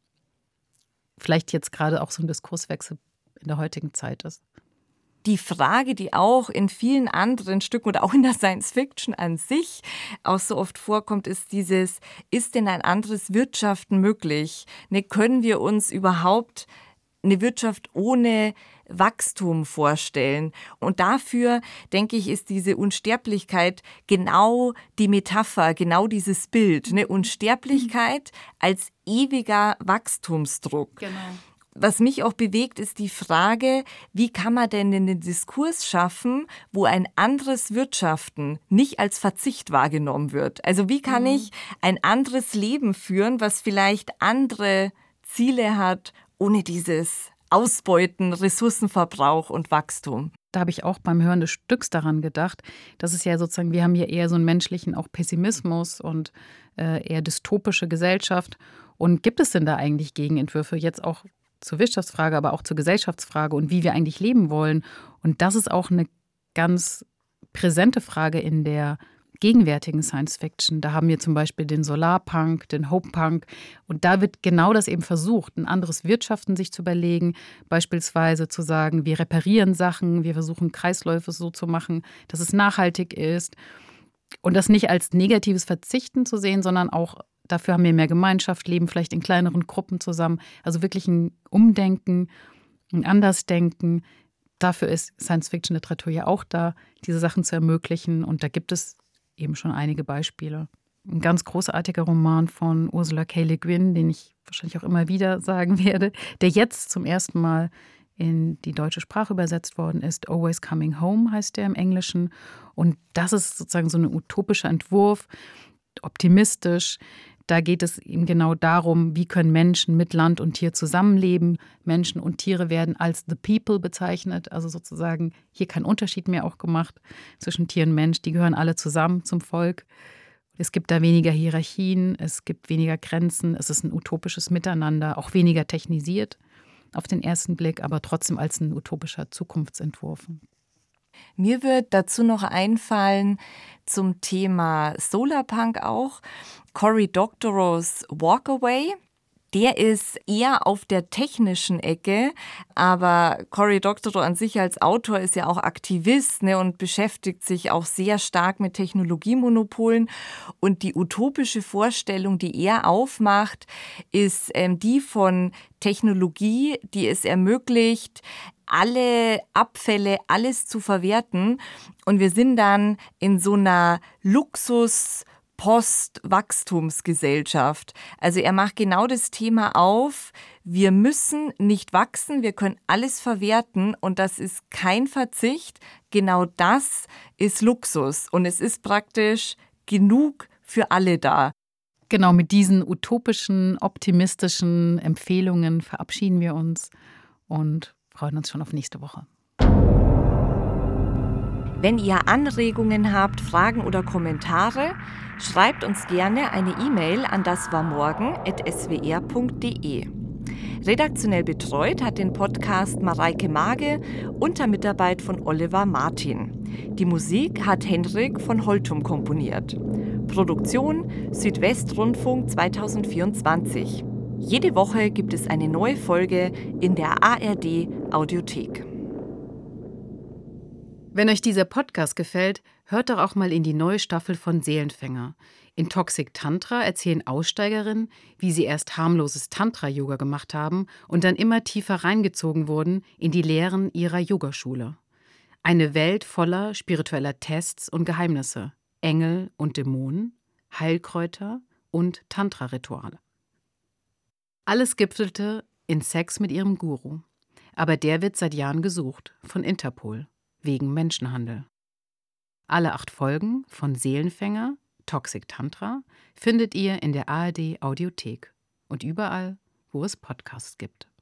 vielleicht jetzt gerade auch so ein Diskurswechsel in der heutigen Zeit ist. Die Frage, die auch in vielen anderen Stücken oder auch in der Science-Fiction an sich auch so oft vorkommt, ist dieses, ist denn ein anderes Wirtschaften möglich? Ne, können wir uns überhaupt eine Wirtschaft ohne Wachstum vorstellen? Und dafür, denke ich, ist diese Unsterblichkeit genau die Metapher, genau dieses Bild. Ne? Unsterblichkeit als ewiger Wachstumsdruck. Genau. Was mich auch bewegt, ist die Frage, wie kann man denn einen Diskurs schaffen, wo ein anderes Wirtschaften nicht als Verzicht wahrgenommen wird? Also wie kann ich ein anderes Leben führen, was vielleicht andere Ziele hat, ohne dieses Ausbeuten, Ressourcenverbrauch und Wachstum? Da habe ich auch beim Hören des Stücks daran gedacht, dass es ja sozusagen, wir haben hier eher so einen menschlichen auch Pessimismus und äh, eher dystopische Gesellschaft. Und gibt es denn da eigentlich Gegenentwürfe, jetzt auch zur Wirtschaftsfrage, aber auch zur Gesellschaftsfrage und wie wir eigentlich leben wollen? Und das ist auch eine ganz präsente Frage in der gegenwärtigen Science-Fiction. Da haben wir zum Beispiel den Solarpunk, den Hope-Punk. Und da wird genau das eben versucht, ein anderes Wirtschaften sich zu überlegen. Beispielsweise zu sagen, wir reparieren Sachen, wir versuchen Kreisläufe so zu machen, dass es nachhaltig ist. Und das nicht als negatives Verzichten zu sehen, sondern auch, dafür haben wir mehr Gemeinschaft, leben vielleicht in kleineren Gruppen zusammen. Also wirklich ein Umdenken, ein Andersdenken. Dafür ist Science-Fiction-Literatur ja auch da, diese Sachen zu ermöglichen. Und da gibt es eben schon einige Beispiele. Ein ganz großartiger Roman von Ursula K. Le Guin, den ich wahrscheinlich auch immer wieder sagen werde, der jetzt zum ersten Mal in die deutsche Sprache übersetzt worden ist. Always Coming Home heißt der im Englischen. Und das ist sozusagen so ein utopischer Entwurf, optimistisch. Da geht es eben genau darum, wie können Menschen mit Land und Tier zusammenleben. Menschen und Tiere werden als the people bezeichnet, also sozusagen hier kein Unterschied mehr auch gemacht zwischen Tier und Mensch. Die gehören alle zusammen zum Volk. Es gibt da weniger Hierarchien, es gibt weniger Grenzen, es ist ein utopisches Miteinander, auch weniger technisiert auf den ersten Blick, aber trotzdem als ein utopischer Zukunftsentwurf. Mir wird dazu noch einfallen zum Thema Solarpunk auch Cory Doctorow's Walk Away. der ist eher auf der technischen Ecke, aber Cory Doctorow an sich als Autor ist ja auch Aktivist, ne, und beschäftigt sich auch sehr stark mit Technologiemonopolen. Und die utopische Vorstellung, die er aufmacht, ist ähm, die von Technologie, die es ermöglicht, alle Abfälle, alles zu verwerten. Und wir sind dann in so einer Luxus- Post-Wachstumsgesellschaft. Also er macht genau das Thema auf, wir müssen nicht wachsen, wir können alles verwerten und das ist kein Verzicht. Genau das ist Luxus und es ist praktisch genug für alle da. Genau, mit diesen utopischen, optimistischen Empfehlungen verabschieden wir uns und freuen uns schon auf nächste Woche. Wenn ihr Anregungen habt, Fragen oder Kommentare, schreibt uns gerne eine E-Mail an daswarmorgen at s w r punkt d e. Redaktionell betreut hat den Podcast Mareike Mage unter Mitarbeit von Oliver Martin. Die Musik hat Henrik von Holtum komponiert. Produktion Südwestrundfunk zweitausendvierundzwanzig. Jede Woche gibt es eine neue Folge in der A R D Audiothek. Wenn euch dieser Podcast gefällt, hört doch auch mal in die neue Staffel von Seelenfänger. In Toxic Tantra erzählen Aussteigerinnen, wie sie erst harmloses Tantra-Yoga gemacht haben und dann immer tiefer reingezogen wurden in die Lehren ihrer Yogaschule. Eine Welt voller spiritueller Tests und Geheimnisse, Engel und Dämonen, Heilkräuter und Tantra-Rituale. Alles gipfelte in Sex mit ihrem Guru. Aber der wird seit Jahren gesucht, von Interpol. Wegen Menschenhandel. Alle acht Folgen von Seelenfänger, Toxic Tantra findet ihr in der A R D Audiothek und überall, wo es Podcasts gibt.